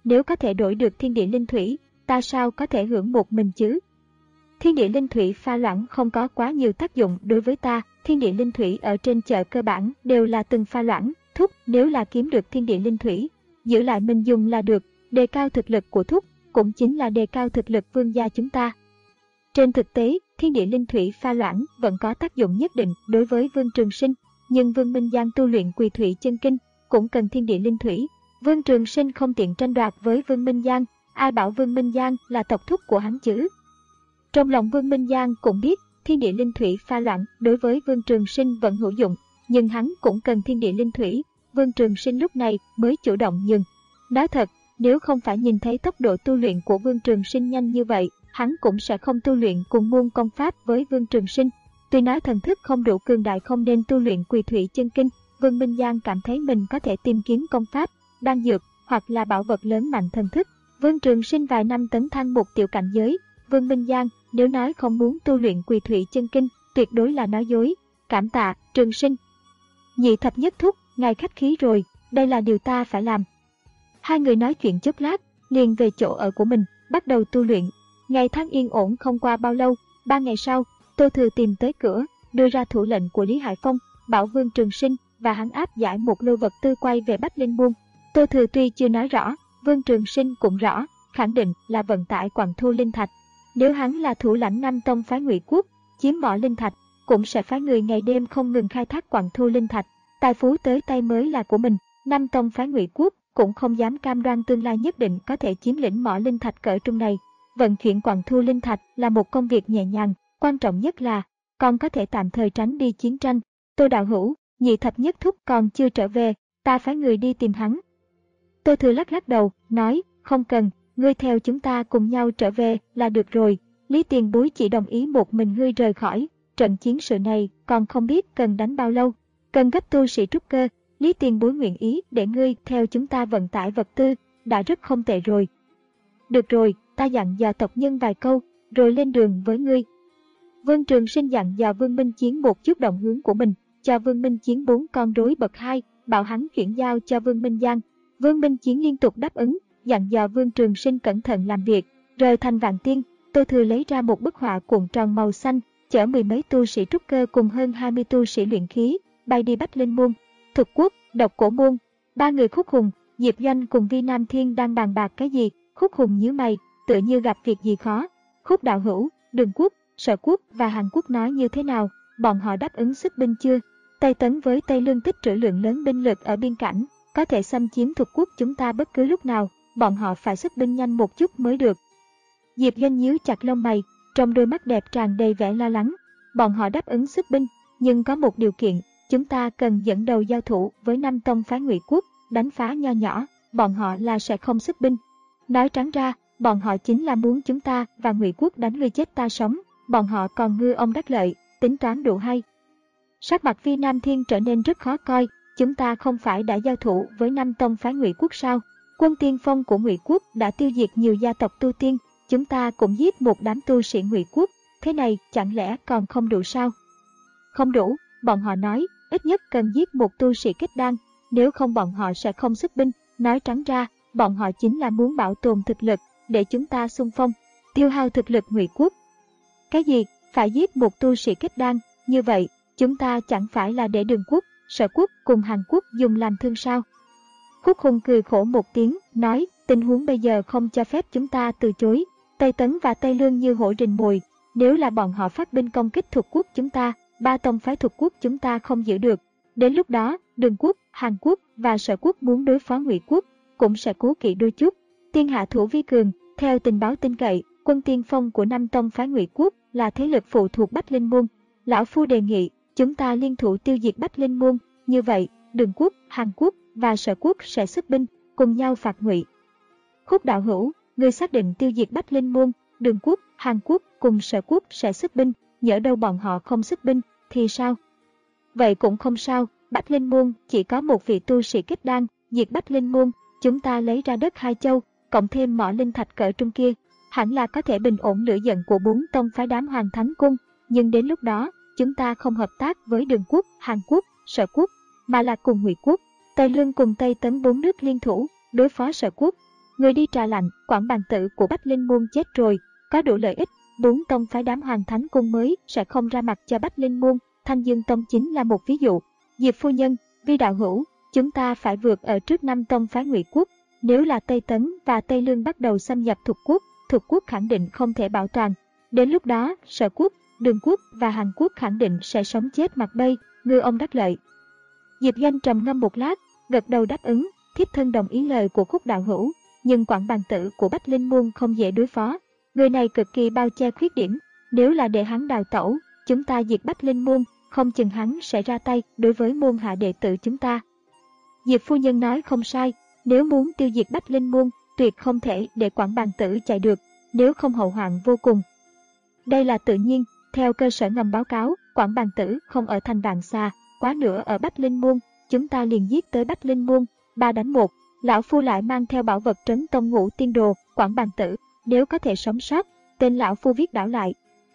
nếu có thể đổi được thiên địa linh thủy, ta sao có thể hưởng một mình chứ? Thiên địa linh thủy pha loãng không có quá nhiều tác dụng đối với ta, thiên địa linh thủy ở trên chợ cơ bản đều là từng pha loãng, Thúc nếu là kiếm được thiên địa linh thủy, giữ lại mình dùng là được, đề cao thực lực của Thúc, cũng chính là đề cao thực lực vương gia chúng ta. Trên thực tế, thiên địa linh thủy pha loãng vẫn có tác dụng nhất định đối với Vương Trường Sinh, nhưng Vương Minh Giang tu luyện Quỳ Thủy Chân Kinh cũng cần thiên địa linh thủy. Vương Trường Sinh không tiện tranh đoạt với Vương Minh Giang, ai bảo Vương Minh Giang là tộc thúc của hắn chứ? Trong lòng Vương Minh Giang cũng biết thiên địa linh thủy pha loãng đối với Vương Trường Sinh vẫn hữu dụng, nhưng hắn cũng cần thiên địa linh thủy. Vương Trường Sinh lúc này mới chủ động nhường. Nói thật, nếu không phải nhìn thấy tốc độ tu luyện của Vương Trường Sinh nhanh như vậy, hắn cũng sẽ không tu luyện cùng môn công pháp với Vương Trường Sinh. Tuy nói thần thức không đủ cường đại không nên tu luyện Quỳ Thủy Chân Kinh, Vương Minh Giang cảm thấy mình có thể tìm kiếm công pháp, đan dược hoặc là bảo vật lớn mạnh thần thức. Vương Trường Sinh vài năm tấn thăng một tiểu cảnh giới, Vương Minh Giang nếu nói không muốn tu luyện Quỳ Thủy Chân Kinh, tuyệt đối là nói dối. Cảm tạ, Trường Sinh. Nhị thập nhất thúc, ngài khách khí rồi, đây là điều ta phải làm. Hai người nói chuyện chốc lát, liền về chỗ ở của mình, bắt đầu tu luyện. Ngày tháng yên ổn không qua bao lâu, ba ngày sau, Tô Thừa tìm tới cửa, đưa ra thủ lệnh của Lý Hải Phong, bảo Vương Trường Sinh và hắn áp giải một lô vật tư quay về Bách Linh Môn. Tô Thừa tuy chưa nói rõ, Vương Trường Sinh cũng rõ, khẳng định là vận tải quặng thu linh thạch. Nếu hắn là thủ lãnh Nam Tông phái Ngụy Quốc, chiếm mỏ linh thạch, cũng sẽ phái người ngày đêm không ngừng khai thác quặng thu linh thạch. Tài phú tới tay mới là của mình, Nam Tông phái Ngụy Quốc cũng không dám cam đoan tương lai nhất định có thể chiếm lĩnh mỏ linh thạch cỡ trung này. Vận chuyển quặng thu linh thạch là một công việc nhẹ nhàng, quan trọng nhất là còn có thể tạm thời tránh đi chiến tranh. Tô đạo hữu, nhị thập nhất thúc còn chưa trở về, ta phái người đi tìm hắn. Tô Thừa lắc lắc đầu, nói, không cần, ngươi theo chúng ta cùng nhau trở về là được rồi. Lý Tiền Bối chỉ đồng ý một mình ngươi rời khỏi, trận chiến sự này còn không biết cần đánh bao lâu. Cần gấp tu sĩ trúc cơ, Lý Tiền Bối nguyện ý để ngươi theo chúng ta vận tải vật tư, đã rất không tệ rồi. Được rồi, ta dặn dò tộc nhân vài câu, rồi lên đường với ngươi. Vương Trường Sinh dặn dò Vương Minh Chiến một chút động hướng của mình, cho Vương Minh Chiến bốn con rối bậc hai, bảo hắn chuyển giao cho Vương Minh Giang. Vương Minh Chiến liên tục đáp ứng, dặn dò Vương Trường Sinh cẩn thận làm việc. Rời thành Vạn Tiên, Tô Thừa lấy ra một bức họa cuộn tròn màu xanh, chở mười mấy tu sĩ trúc cơ cùng hơn hai mươi tu sĩ luyện khí, bay đi Bách Linh Môn. Thục Quốc, Độc Cổ Môn, ba người Khúc Hùng, Diệp Doanh cùng Vi Nam Thiên đang bàn bạc cái gì. Khúc Hùng nhíu mày, tựa như gặp việc gì khó. Khúc đạo hữu, Đường Quốc, Sở Quốc và Hàn Quốc nói như thế nào, bọn họ đáp ứng xuất binh chưa? Tây Tấn với Tây Lương tích trữ lượng lớn binh lực ở biên cảnh, có thể xâm chiếm Thục Quốc chúng ta bất cứ lúc nào, bọn họ phải xuất binh nhanh một chút mới được. Diệp Doanh nhíu chặt lông mày, trong đôi mắt đẹp tràn đầy vẻ lo lắng. Bọn họ đáp ứng xuất binh, nhưng có một điều kiện, chúng ta cần dẫn đầu giao thủ với Nam Tông phái Ngụy Quốc, đánh phá nho nhỏ, bọn họ là sẽ không xuất binh. Nói trắng ra, bọn họ chính là muốn chúng ta và Ngụy Quốc đánh ngươi chết ta sống, bọn họ còn ngư ông đắc lợi, tính toán đủ hay. Sắc mặt Vi Nam Thiên trở nên rất khó coi, chúng ta không phải đã giao thủ với Nam Tông phái Ngụy Quốc sao? Quân tiên phong của Ngụy Quốc đã tiêu diệt nhiều gia tộc tu tiên, chúng ta cũng giết một đám tu sĩ Ngụy Quốc, thế này chẳng lẽ còn không đủ sao? Không đủ, bọn họ nói, ít nhất cần giết một tu sĩ kết đan, nếu không bọn họ sẽ không xuất binh. Nói trắng ra, bọn họ chính là muốn bảo tồn thực lực, để chúng ta xung phong, tiêu hao thực lực Ngụy Quốc. Cái gì, phải giết một tu sĩ kết đan, như vậy, chúng ta chẳng phải là để Đường Quốc, Sở Quốc cùng Hàn Quốc dùng làm thương sao? Khúc Hùng cười khổ một tiếng, nói, tình huống bây giờ không cho phép chúng ta từ chối. Tây Tấn và Tây Lương như hổ rình mồi, nếu là bọn họ phát binh công kích Thục Quốc chúng ta, ba tông phái Thục Quốc chúng ta không giữ được. Đến lúc đó, Đường Quốc, Hàn Quốc và Sở Quốc muốn đối phó Ngụy Quốc, cũng sẽ cố kỵ đôi chút. Tiên hạ thủ vi cường, theo tình báo tin cậy, quân tiên phong của Nam Tông phái Ngụy Quốc là thế lực phụ thuộc Bách Linh Môn. Lão Phu đề nghị, chúng ta liên thủ tiêu diệt Bách Linh Môn, như vậy, Đường Quốc, Hàn Quốc và Sở Quốc sẽ xuất binh, cùng nhau phạt Ngụy. Khúc đạo hữu, người xác định tiêu diệt Bách Linh Môn, Đường Quốc, Hàn Quốc cùng Sở Quốc sẽ xuất binh, nhỡ đâu bọn họ không xuất binh, thì sao? Vậy cũng không sao, Bách Linh Môn chỉ có một vị tu sĩ kết đan, diệt Bách Linh Môn, chúng ta lấy ra đất hai châu, cộng thêm mỏ linh thạch cỡ trung kia, hẳn là có thể bình ổn lửa giận của bốn tông phái đám Hoàng Thánh Cung, nhưng đến lúc đó, chúng ta không hợp tác với Đường Quốc, Hàn Quốc, Sở Quốc, mà là cùng Ngụy Quốc, Tây Lương cùng Tây Tấn bốn nước liên thủ, đối phó Sở Quốc. Người đi trà lạnh, Quảng Bàn Tử của Bách Linh Môn chết rồi, có đủ lợi ích, bốn tông phái đám Hoàng Thánh Cung mới sẽ không ra mặt cho Bách Linh Môn, Thanh Dương Tông chính là một ví dụ. Diệp phu nhân, Vi đạo hữu, chúng ta phải vượt ở trước năm tông phái Ngụy quốc, nếu là Tây Tấn và Tây Lương bắt đầu xâm nhập Thục quốc, Thục quốc khẳng định không thể bảo toàn. Đến lúc đó, Sở quốc, Đường quốc và Hàn quốc khẳng định sẽ sống chết mặt bay, ngư ông đắc lợi. Diệp Doanh trầm ngâm một lát, gật đầu đáp ứng, thiếp thân đồng ý lời của Khúc đạo hữu, nhưng Quảng Bàn Tử của Bách Linh Môn không dễ đối phó. Người này cực kỳ bao che khuyết điểm, nếu là để hắn đào tẩu, chúng ta diệt Bách Linh Môn, không chừng hắn sẽ ra tay đối với môn hạ đệ tử chúng ta. Diệp phu nhân nói không sai, nếu muốn tiêu diệt Bách Linh Môn, tuyệt không thể để Quảng Bàn Tử chạy được, nếu không hậu hoạn vô cùng. Đây là tự nhiên, theo cơ sở ngầm báo cáo, Quảng Bàn Tử không ở thành Vạn Xà, quá nữa ở Bách Linh Môn, chúng ta liền giết tới Bách Linh Môn, ba đánh một, lão phu lại mang theo bảo vật trấn tông ngũ tiên đồ, Quảng Bàn Tử, nếu có thể sống sót, tên lão phu viết đảo lại.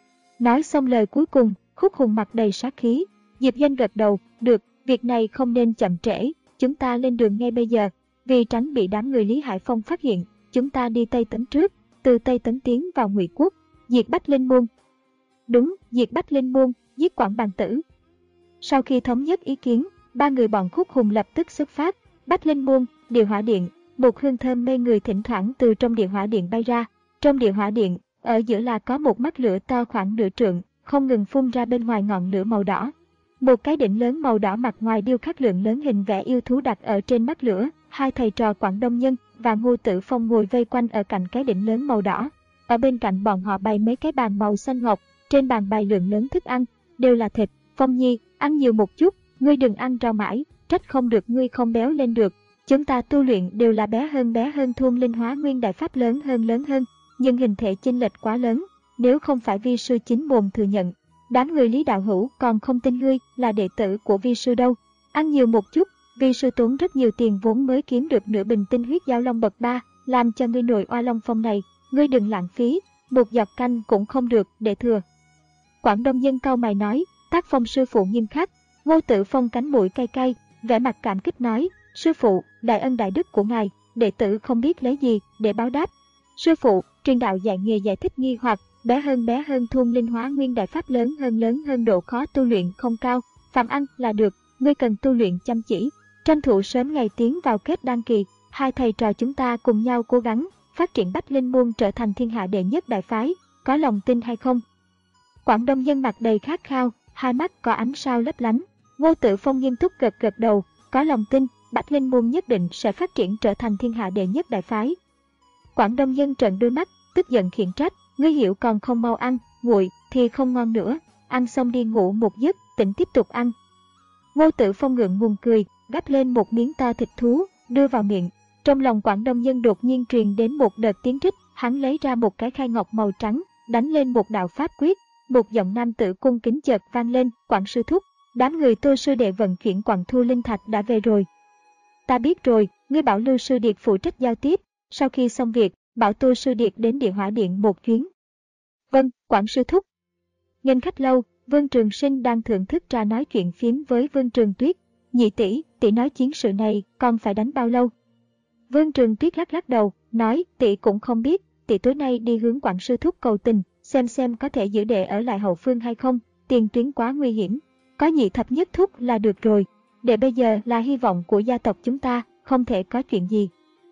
Nói xong lời cuối cùng, Khúc Hùng mặt đầy sát khí, Diệp Doanh gật đầu, được, việc này không nên chậm trễ, chúng ta lên đường ngay bây giờ, vì tránh bị đám người Lý Hải Phong phát hiện, chúng ta đi Tây Tấn trước, từ Tây Tấn tiến vào Ngụy quốc, diệt Bách Linh Môn. Đúng, diệt Bách Linh Môn, giết Quảng Bàn Tử. Sau khi thống nhất ý kiến, ba người bọn Khúc Hùng lập tức xuất phát, Bách Linh Môn, Địa Hỏa Điện, một hương thơm mê người thỉnh thoảng từ trong Địa Hỏa Điện bay ra. Trong Địa Hỏa Điện, ở giữa là có một mắt lửa to khoảng nửa trượng, không ngừng phun ra bên ngoài ngọn lửa màu đỏ. Một cái đỉnh lớn màu đỏ mặt ngoài điêu khắc lượng lớn hình vẽ yêu thú đặt ở trên mắt lửa. Hai thầy trò Quảng Đông Nhân và Ngô Tử Phong ngồi vây quanh ở cạnh cái đỉnh lớn màu đỏ. Ở bên cạnh bọn họ bày mấy cái bàn màu xanh ngọc, trên bàn bày lượng lớn thức ăn, đều là thịt. Phong Nhi, ăn nhiều một chút, ngươi đừng ăn rau mãi, trách không được ngươi không béo lên được. Chúng ta tu luyện đều là bé hơn bé hơn thôn linh hóa nguyên đại pháp lớn hơn lớn hơn, nhưng hình thể chênh lệch quá lớn, nếu không phải vi sư chính mồm thừa nhận, đám người Lý đạo hữu còn không tin ngươi là đệ tử của vi sư đâu. Ăn nhiều một chút, vi sư tốn rất nhiều tiền vốn mới kiếm được nửa bình tinh huyết giao long bậc ba, làm cho ngươi nội oa long phong này, ngươi đừng lãng phí, một giọt canh cũng không được để thừa. Quảng Đông Nhân cau mày nói, tác phong sư phụ nghiêm khắc. Ngô Tử Phong cánh mũi cay cay, vẻ mặt cảm kích nói, sư phụ, đại ân đại đức của ngài, đệ tử không biết lấy gì để báo đáp. Sư phụ, truyền đạo dạy nghề giải thích nghi hoặc, bé hơn bé hơn thôn linh hóa nguyên đại pháp lớn hơn lớn hơn độ khó tu luyện không cao, phạm ăn là được, ngươi cần tu luyện chăm chỉ, tranh thủ sớm ngày tiến vào kết đan kỳ, hai thầy trò chúng ta cùng nhau cố gắng, phát triển Bách Linh Môn trở thành thiên hạ đệ nhất đại phái, có lòng tin hay không? Quảng Đông Nhân mặt đầy khát khao, hai mắt có ánh sao lấp lánh. Ngô Tử Phong nghiêm túc gật gật đầu, có lòng tin, Bách Linh Môn nhất định sẽ phát triển trở thành thiên hạ đệ nhất đại phái. Quảng Đông Nhân trợn đôi mắt, tức giận khiển trách, ngươi hiểu còn không mau ăn, nguội thì không ngon nữa, ăn xong đi ngủ một giấc, tỉnh tiếp tục ăn. Ngô Tử Phong ngượng ngùng cười, gắp lên một miếng to thịt thú, đưa vào miệng. Trong lòng Quảng Đông Nhân đột nhiên truyền đến một đợt tiếng rít, hắn lấy ra một cái khai ngọc màu trắng, đánh lên một đạo pháp quyết, một giọng nam tử cung kính chợt vang lên, Quảng sư thúc, đám người Tô sư đệ vận chuyển Quảng Thu Linh Thạch đã về rồi. Ta biết rồi, ngươi bảo Lưu sư điệt phụ trách giao tiếp, sau khi xong việc, bảo Tô sư điệt đến Địa Hỏa Điện một chuyến. Vâng, Quảng sư thúc. Nghênh khách lâu, Vương Trường Sinh đang thưởng thức trà nói chuyện phiếm với Vương Trường Tuyết. Nhị tỷ, tỷ nói chiến sự này còn phải đánh bao lâu? Vương Trường Tuyết lắc lắc đầu, nói tỷ cũng không biết, tỷ tối nay đi hướng Quảng sư thúc cầu tình, xem xem có thể giữ đệ ở lại hậu phương hay không, tiền tuyến quá nguy hiểm. Có nhị thập nhất thúc là được rồi, đệ bây giờ là hy vọng của gia tộc chúng ta, không thể có chuyện gì.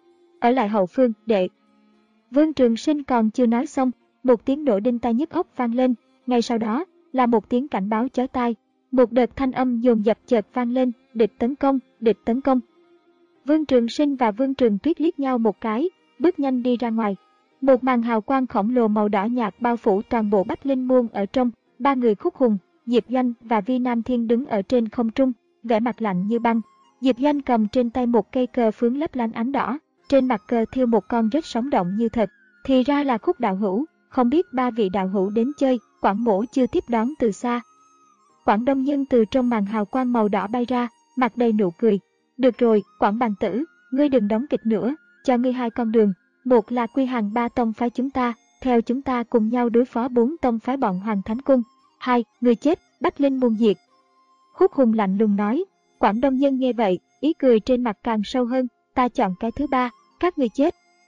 Ở lại hậu phương, đệ. Vương Trường Sinh còn chưa nói xong, một tiếng nổ đinh tai nhức óc vang lên, ngay sau đó là một tiếng cảnh báo chói tai, một đợt thanh âm dồn dập chợt vang lên, địch tấn công, địch tấn công. Vương Trường Sinh và Vương Trường Tuyết liếc nhau một cái, bước nhanh đi ra ngoài. Một màn hào quang khổng lồ màu đỏ nhạt bao phủ toàn bộ Bách Linh Môn ở trong, ba người Khúc Hùng, Diệp Doanh và Vi Nam Thiên đứng ở trên không trung, vẻ mặt lạnh như băng. Diệp Doanh cầm trên tay một cây cờ phướng lấp lánh ánh đỏ, trên mặt cờ thêu một con rết sống động như thật. Thì ra là Khúc đạo hữu, không biết ba vị đạo hữu đến chơi, Quảng mỗ chưa tiếp đón từ xa. Quảng Đông Nhân từ trong màn hào quang màu đỏ bay ra, mặt đầy nụ cười. Được rồi, Quảng Bàn Tử, ngươi đừng đóng kịch nữa, cho ngươi hai con đường. Một là quy hàng ba tông phái chúng ta, theo chúng ta cùng nhau đối phó bốn tông phái bọn Hoàng Thánh Cung. Hai, người chết, Bách Linh Môn diệt. Khúc Hùng lạnh lùng nói. Quảng Đông Nhân nghe vậy, ý cười trên mặt càng sâu hơn, ta chọn cái thứ ba, các người chết.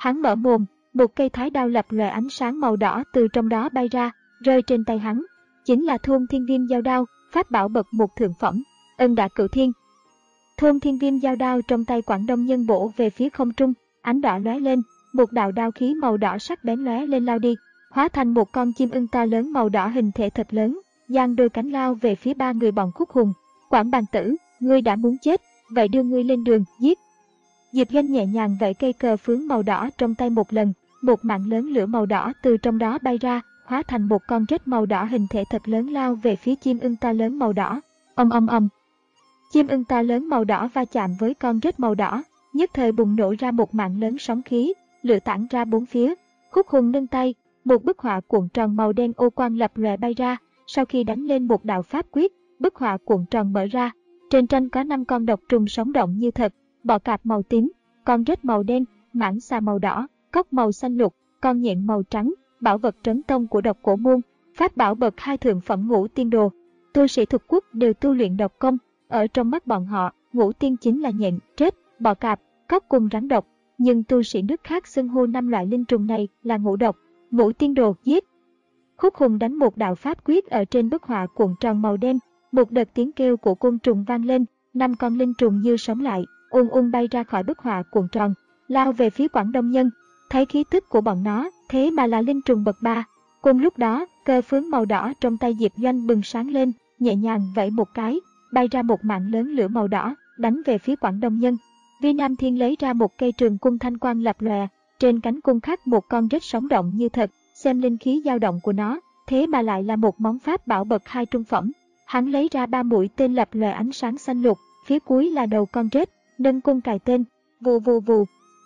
Hắn mở mồm, một cây thái đao lập lòe ánh sáng màu đỏ từ trong đó bay ra, rơi trên tay hắn. Chính là Thôn Thiên Viêm Giao Đao, pháp bảo bậc một thượng phẩm, ân đả cửu thiên. Thôn Thiên Viêm Giao Đao trong tay Quảng Đông Nhân bổ về phía không trung, ánh đỏ lóe lên, một đạo đao khí màu đỏ sắc bén lóe lên lao đi, hóa thành một con chim ưng to lớn màu đỏ hình thể thật lớn, giang đôi cánh lao về phía ba người bọn Khúc Hùng. Quảng Bàn Tử, ngươi đã muốn chết, vậy đưa ngươi lên đường, giết. Diệp Doanh nhẹ nhàng vẫy cây cờ phướng màu đỏ trong tay một lần, một mạng lớn lửa màu đỏ từ trong đó bay ra, hóa thành một con rết màu đỏ hình thể thật lớn lao về phía chim ưng to lớn màu đỏ. Ầm ầm ầm. Chim ưng to lớn màu đỏ va chạm với con rết màu đỏ, nhất thời bùng nổ ra một mạng lớn sóng khí, lửa tản ra bốn phía. Khúc Hùng nâng tay, một bức họa cuộn tròn màu đen ô quang lập lòe bay ra, sau khi đánh lên một đạo pháp quyết, bức họa cuộn tròn mở ra. Trên tranh có năm con độc trùng sống động như thật, bọ cạp màu tím, con rết màu đen, mãng xà màu đỏ, cóc màu xanh lục, con nhện màu trắng, bảo vật trấn tông của độc cổ môn, pháp bảo bậc hai thượng phẩm ngũ tiên đồ. Tu sĩ thuộc quốc đều tu luyện độc công, ở trong mắt bọn họ, ngũ tiên chính là nhện, rết, bọ cạp, cóc cùng rắn độc, nhưng tu sĩ nước khác xưng hô năm loại linh trùng này là ngũ độc. Ngũ tiên đồ, giết. Khúc Hùng đánh một đạo pháp quyết ở trên bức họa cuộn tròn màu đen, một đợt tiếng kêu của côn trùng vang lên, năm con linh trùng như sống lại, ung ung bay ra khỏi bức họa cuộn tròn, lao về phía Quảng Đông Nhân. Thấy khí tức của bọn nó, thế mà là linh trùng bậc ba. Cùng lúc đó, cờ phướng màu đỏ trong tay Diệp Doanh bừng sáng lên, nhẹ nhàng vẫy một cái, bay ra một mạng lớn lửa màu đỏ, đánh về phía Quảng Đông Nhân. Vi Nam Thiên lấy ra một cây trường cung thanh quang lập lòe, trên cánh cung khắc một con rết sống động như thật, xem linh khí dao động của nó, thế mà lại là một món pháp bảo bậc hai trung phẩm. Hắn lấy ra ba mũi tên lập lòe ánh sáng xanh lục, phía cuối là đầu con rết, nâng cung cài tên, vù vù vù.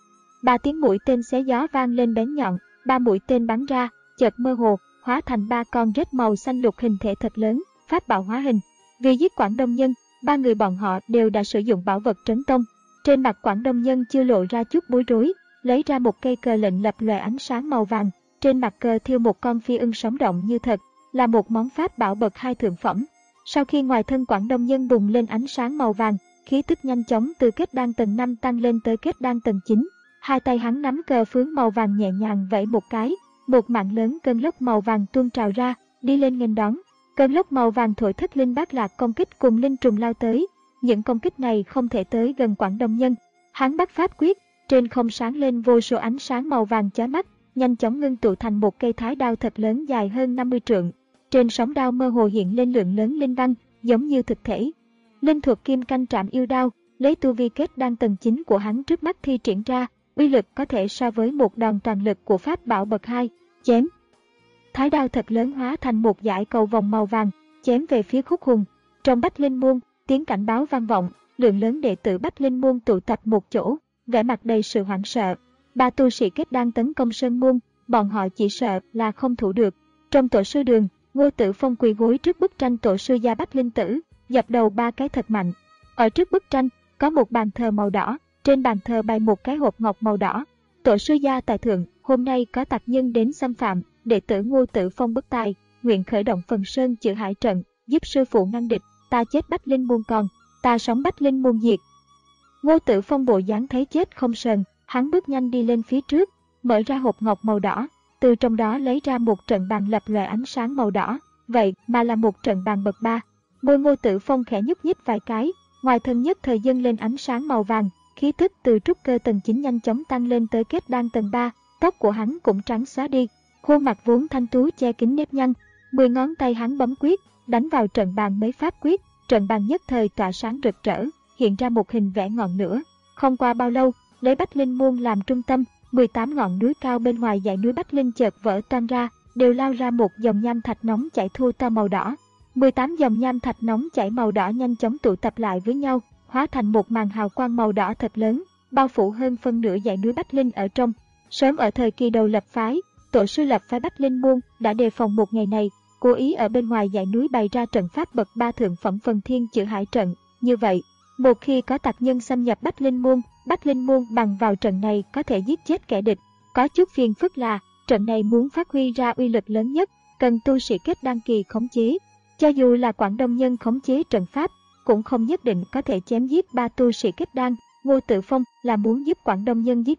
Ba tiếng mũi tên xé gió vang lên bén nhọn, ba mũi tên bắn ra, chợt mơ hồ, hóa thành ba con rết màu xanh lục hình thể thật lớn, pháp bảo hóa hình. Vì giết Quảng Đông Nhân, ba người bọn họ đều đã sử dụng bảo vật trấn tông. Trên mặt Quảng Đông Nhân chưa lộ ra chút bối rối, lấy ra một cây cờ lệnh lập lòe ánh sáng màu vàng, trên mặt cờ thiêu một con phi ưng sống động như thật, là một món pháp bảo bậc hai thượng phẩm. Sau khi ngoài thân Quảng Đông Nhân bùng lên ánh sáng màu vàng, khí tức nhanh chóng từ kết đan tầng năm tăng lên tới kết đan tầng chín. Hai tay hắn nắm cờ phướng màu vàng nhẹ nhàng vẫy một cái, một mạng lớn cơn lốc màu vàng tuôn trào ra, đi lên nghênh đón. Cơn lốc màu vàng thổi thất linh bát lạc công kích cùng linh trùng lao tới. Những công kích này không thể tới gần Quảng Đông Nhân. Hắn bắt pháp quyết, trên không sáng lên vô số ánh sáng màu vàng chói mắt, nhanh chóng ngưng tụ thành một cây thái đao thật lớn dài hơn năm mươi trượng. Trên sóng đao mơ hồ hiện lên lượng lớn linh văn, giống như thực thể. Linh thuật kim canh trảm yêu đao, lấy tu vi kết đan tầng chín của hắn trước mắt thi triển ra, uy lực có thể so với một đòn toàn lực của pháp bảo bậc hai. Chém. Thái đao thật lớn hóa thành một dải cầu vòng màu vàng, chém về phía Khúc Hùng. Trong Bách Linh Môn, tiếng cảnh báo vang vọng, lượng lớn đệ tử Bách Linh Môn tụ tập một chỗ, vẻ mặt đầy sự hoảng sợ. Ba tu sĩ kết đan tấn công Sơn Môn, bọn họ chỉ sợ là không thủ được. Trong tổ sư đường, Ngô Tử Phong quỳ gối trước bức tranh tổ sư gia Bách Linh Tử, dập đầu ba cái thật mạnh. Ở trước bức tranh, có một bàn thờ màu đỏ, trên bàn thờ bày một cái hộp ngọc màu đỏ. Tổ sư gia tại thượng, hôm nay có tặc nhân đến xâm phạm, đệ tử Ngô Tử Phong bất tài, nguyện khởi động phần sơn chữa hải trận, giúp sư phụ ngăn địch, ta chết Bách Linh Môn còn, ta sống Bách Linh Môn diệt. Ngô Tử Phong bộ dáng thấy chết không sờn, hắn bước nhanh đi lên phía trước, mở ra hộp ngọc màu đỏ, từ trong đó lấy ra một trận bàn lập lòe ánh sáng màu đỏ, vậy mà là một trận bàn bậc ba. Môi Ngô Tử Phong khẽ nhúc nhích vài cái, ngoài thân nhất thời dâng lên ánh sáng màu vàng, khí tức từ trúc cơ tầng chín nhanh chóng tăng lên tới kết đan tầng ba, tóc của hắn cũng trắng xóa đi, khuôn mặt vốn thanh tú che kín nếp nhăn, mười ngón tay hắn bấm quyết, đánh vào trận bàn mấy pháp quyết, trận bàn nhất thời tỏa sáng rực rỡ, hiện ra một hình vẽ ngọn lửa. Không qua bao lâu, lấy Bách Linh Môn làm trung tâm, mười tám ngọn núi cao bên ngoài dãy núi Bách Linh chợt vỡ tan ra, đều lao ra một dòng nham thạch nóng chảy thô to màu đỏ. mười tám dòng nham thạch nóng chảy màu đỏ nhanh chóng tụ tập lại với nhau, hóa thành một màn hào quang màu đỏ thật lớn, bao phủ hơn phân nửa dãy núi Bách Linh ở trong. Sớm ở thời kỳ đầu lập phái, tổ sư lập phái Bách Linh Môn đã đề phòng một ngày này, cố ý ở bên ngoài dãy núi bày ra trận pháp bậc ba thượng phẩm phần thiên chữa hải trận. Như vậy, một khi có tặc nhân xâm nhập Bách Linh Môn, Bách Linh Môn bằng vào trận này có thể giết chết kẻ địch. Có chút phiền phức là, trận này muốn phát huy ra uy lực lớn nhất, cần tu sĩ kết đan kỳ khống chế. Cho dù là Quảng Đông Nhân khống chế trận pháp, cũng không nhất định có thể chém giết ba tu sĩ kết đan. Ngô Tử Phong là muốn giúp Quảng Đông Nhân giết địch,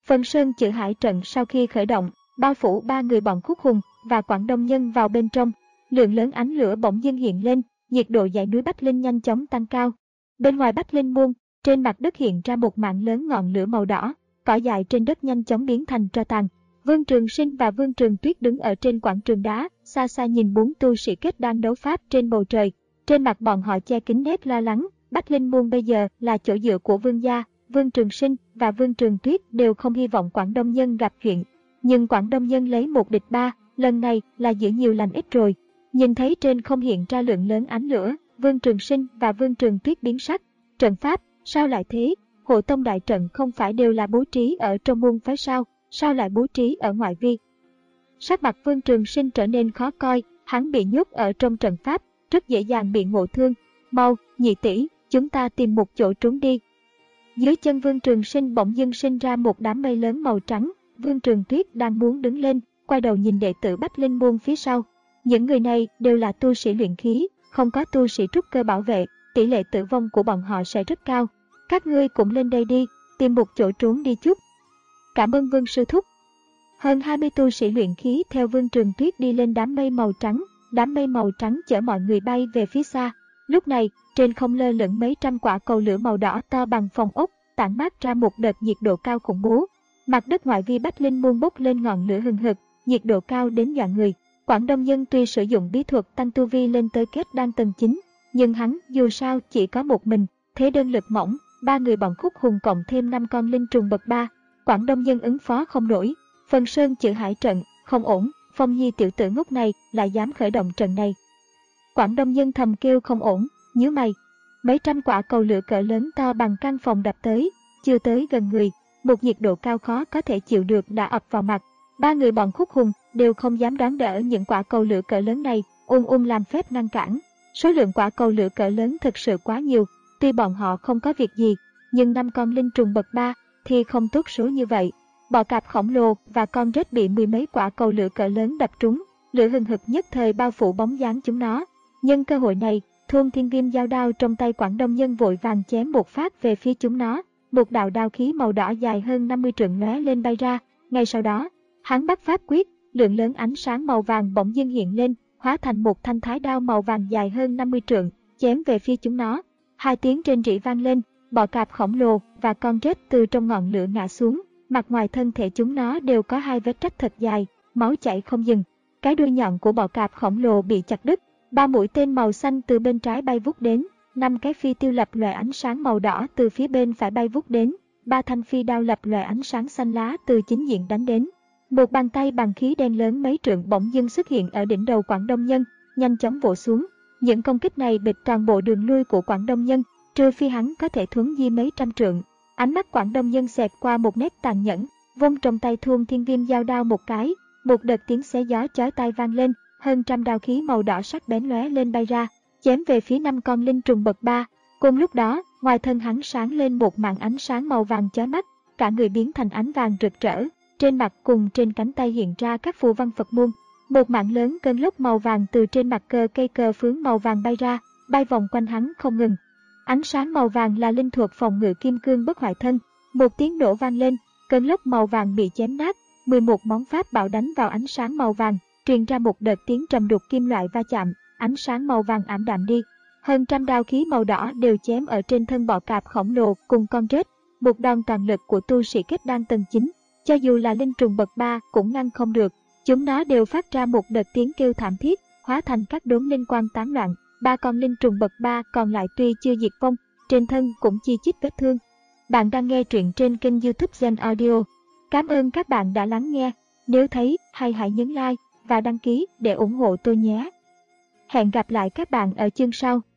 Phần sơn chữ hải trận sau khi khởi động, bao phủ ba người bọn Khúc Hùng và Quảng Đông Nhân vào bên trong. Lượng lớn ánh lửa bỗng dưng hiện lên, nhiệt độ dãy núi Bách Linh nhanh chóng tăng cao. Bên ngoài Bách Linh Môn, trên mặt đất hiện ra một mảng lớn ngọn lửa màu đỏ, cỏ dại trên đất nhanh chóng biến thành tro tàn. Vương Trường Sinh và Vương Trường Tuyết đứng ở trên quảng trường đá, xa xa nhìn bốn tu sĩ kết đang đấu pháp trên bầu trời. Trên mặt bọn họ che kín nét lo lắng. Bách Linh Môn bây giờ là chỗ dựa của Vương gia. Vương Trường Sinh và Vương Trường Tuyết đều không hy vọng Quảng Đông Nhân gặp chuyện. Nhưng Quảng Đông Nhân lấy một địch ba, lần này là giữ nhiều lành ít rồi. Nhìn thấy trên không hiện ra lượng lớn ánh lửa, Vương Trường Sinh và Vương Trường Tuyết biến sắc. Trận pháp, sao lại thế? Hộ tông đại trận không phải đều là bố trí ở trong môn phái sao? Sao lại bố trí ở ngoại vi? Sắc mặt Vương Trường Sinh trở nên khó coi, hắn bị nhốt ở trong trận pháp, rất dễ dàng bị ngộ thương. Mau, nhị tỷ, chúng ta tìm một chỗ trốn đi. Dưới chân Vương Trường Sinh bỗng dưng sinh ra một đám mây lớn màu trắng. Vương Trường Tuyết đang muốn đứng lên, quay đầu nhìn đệ tử Bách Linh Môn phía sau. Những người này đều là tu sĩ luyện khí, không có tu sĩ trúc cơ bảo vệ, tỷ lệ tử vong của bọn họ sẽ rất cao. Các ngươi cũng lên đây đi, tìm một chỗ trốn đi chút. Cảm ơn Vương sư thúc. Hơn hai mươi tu sĩ luyện khí theo Vương Trường Tuyết đi lên đám mây màu trắng, đám mây màu trắng chở mọi người bay về phía xa. Lúc này, trên không lơ lửng mấy trăm quả cầu lửa màu đỏ to bằng phòng ốc, tản mát ra một đợt nhiệt độ cao khủng bố. Mặt đất ngoại vi Bách Linh Môn bốc lên ngọn lửa hừng hực, nhiệt độ cao đến dọa người. Quảng Đông Nhân tuy sử dụng bí thuật tăng tu vi lên tới kết đan tầng chín, nhưng hắn dù sao chỉ có một mình, thế đơn lực mỏng, ba người bọn Khúc Hùng cộng thêm năm con linh trùng bậc ba. Quảng Đông Nhân ứng phó không nổi. Phần sơn chữ hải trận, không ổn, Phong Nhi tiểu tử ngốc này lại dám khởi động trận này. Quảng Đông Nhân thầm kêu không ổn, nhíu mày. Mấy trăm quả cầu lửa cỡ lớn to bằng căn phòng đập tới, chưa tới gần người, một nhiệt độ cao khó có thể chịu được đã ập vào mặt. Ba người bọn Khúc Hùng đều không dám đón đỡ những quả cầu lửa cỡ lớn này, ung ung làm phép ngăn cản. Số lượng quả cầu lửa cỡ lớn thực sự quá nhiều, tuy bọn họ không có việc gì, nhưng năm con linh trùng bậc ba thì không tốt số như vậy. Bọ cạp khổng lồ và con rết bị mười mấy quả cầu lửa cỡ lớn đập trúng, lửa hừng hực nhất thời bao phủ bóng dáng chúng nó. Nhân cơ hội này, Thôn Thiên Viêm dao đao trong tay Quảng Đông Nhân vội vàng chém một phát về phía chúng nó. Một đạo đao khí màu đỏ dài hơn năm mươi trượng lóe lên bay ra. Ngay sau đó, hắn bắt pháp quyết, lượng lớn ánh sáng màu vàng bỗng dưng hiện lên, hóa thành một thanh thái đao màu vàng dài hơn năm mươi trượng, chém về phía chúng nó. Hai tiếng rên rỉ vang lên, bọ cạp khổng lồ và con rết từ trong ngọn lửa ngã xuống. Mặt ngoài thân thể chúng nó đều có hai vết rách thật dài, máu chảy không dừng. Cái đuôi nhọn của bọ cạp khổng lồ bị chặt đứt, ba mũi tên màu xanh từ bên trái bay vút đến, năm cái phi tiêu lập lòe ánh sáng màu đỏ từ phía bên phải bay vút đến, ba thanh phi đao lập lòe ánh sáng xanh lá từ chính diện đánh đến. Một bàn tay bằng khí đen lớn mấy trượng bỗng dưng xuất hiện ở đỉnh đầu Quảng Đông Nhân, nhanh chóng vỗ xuống. Những công kích này bịt toàn bộ đường lui của Quảng Đông Nhân, trừ phi hắn có thể thuấn di mấy trăm trượng. Ánh mắt Quảng Đông Nhân xẹt qua một nét tàn nhẫn, vung trong tay Thôn Thiên Viêm dao đao một cái, một đợt tiếng xé gió chói tai vang lên, hơn trăm đao khí màu đỏ sắc bén lóe lên bay ra, chém về phía năm con linh trùng bậc ba. Cùng lúc đó, ngoài thân hắn sáng lên một màn ánh sáng màu vàng chói mắt, cả người biến thành ánh vàng rực rỡ, trên mặt cùng trên cánh tay hiện ra các phù văn Phật môn. Một mảng lớn cơn lốc màu vàng từ trên mặt cờ cây cờ phướng màu vàng bay ra, bay vòng quanh hắn không ngừng. Ánh sáng màu vàng là linh thuật phòng ngự kim cương bất hoại thân. Một tiếng nổ vang lên, cơn lốc màu vàng bị chém nát, mười một món pháp bảo đánh vào ánh sáng màu vàng, truyền ra một đợt tiếng trầm đục kim loại va chạm, ánh sáng màu vàng ảm đạm đi. Hơn trăm đao khí màu đỏ đều chém ở trên thân bọ cạp khổng lồ cùng con rết, một đòn toàn lực của tu sĩ kết đan tầng chín, cho dù là linh trùng bậc ba cũng ngăn không được. Chúng nó đều phát ra một đợt tiếng kêu thảm thiết, hóa thành các đốm linh quang tán loạn. Ba con linh trùng bậc ba còn lại tuy chưa diệt vong, trên thân cũng chi chít vết thương. Bạn đang nghe truyện trên kênh YouTube Zen Audio. Cảm ơn các bạn đã lắng nghe. Nếu thấy hay hãy nhấn like và đăng ký để ủng hộ tôi nhé. Hẹn gặp lại các bạn ở chương sau.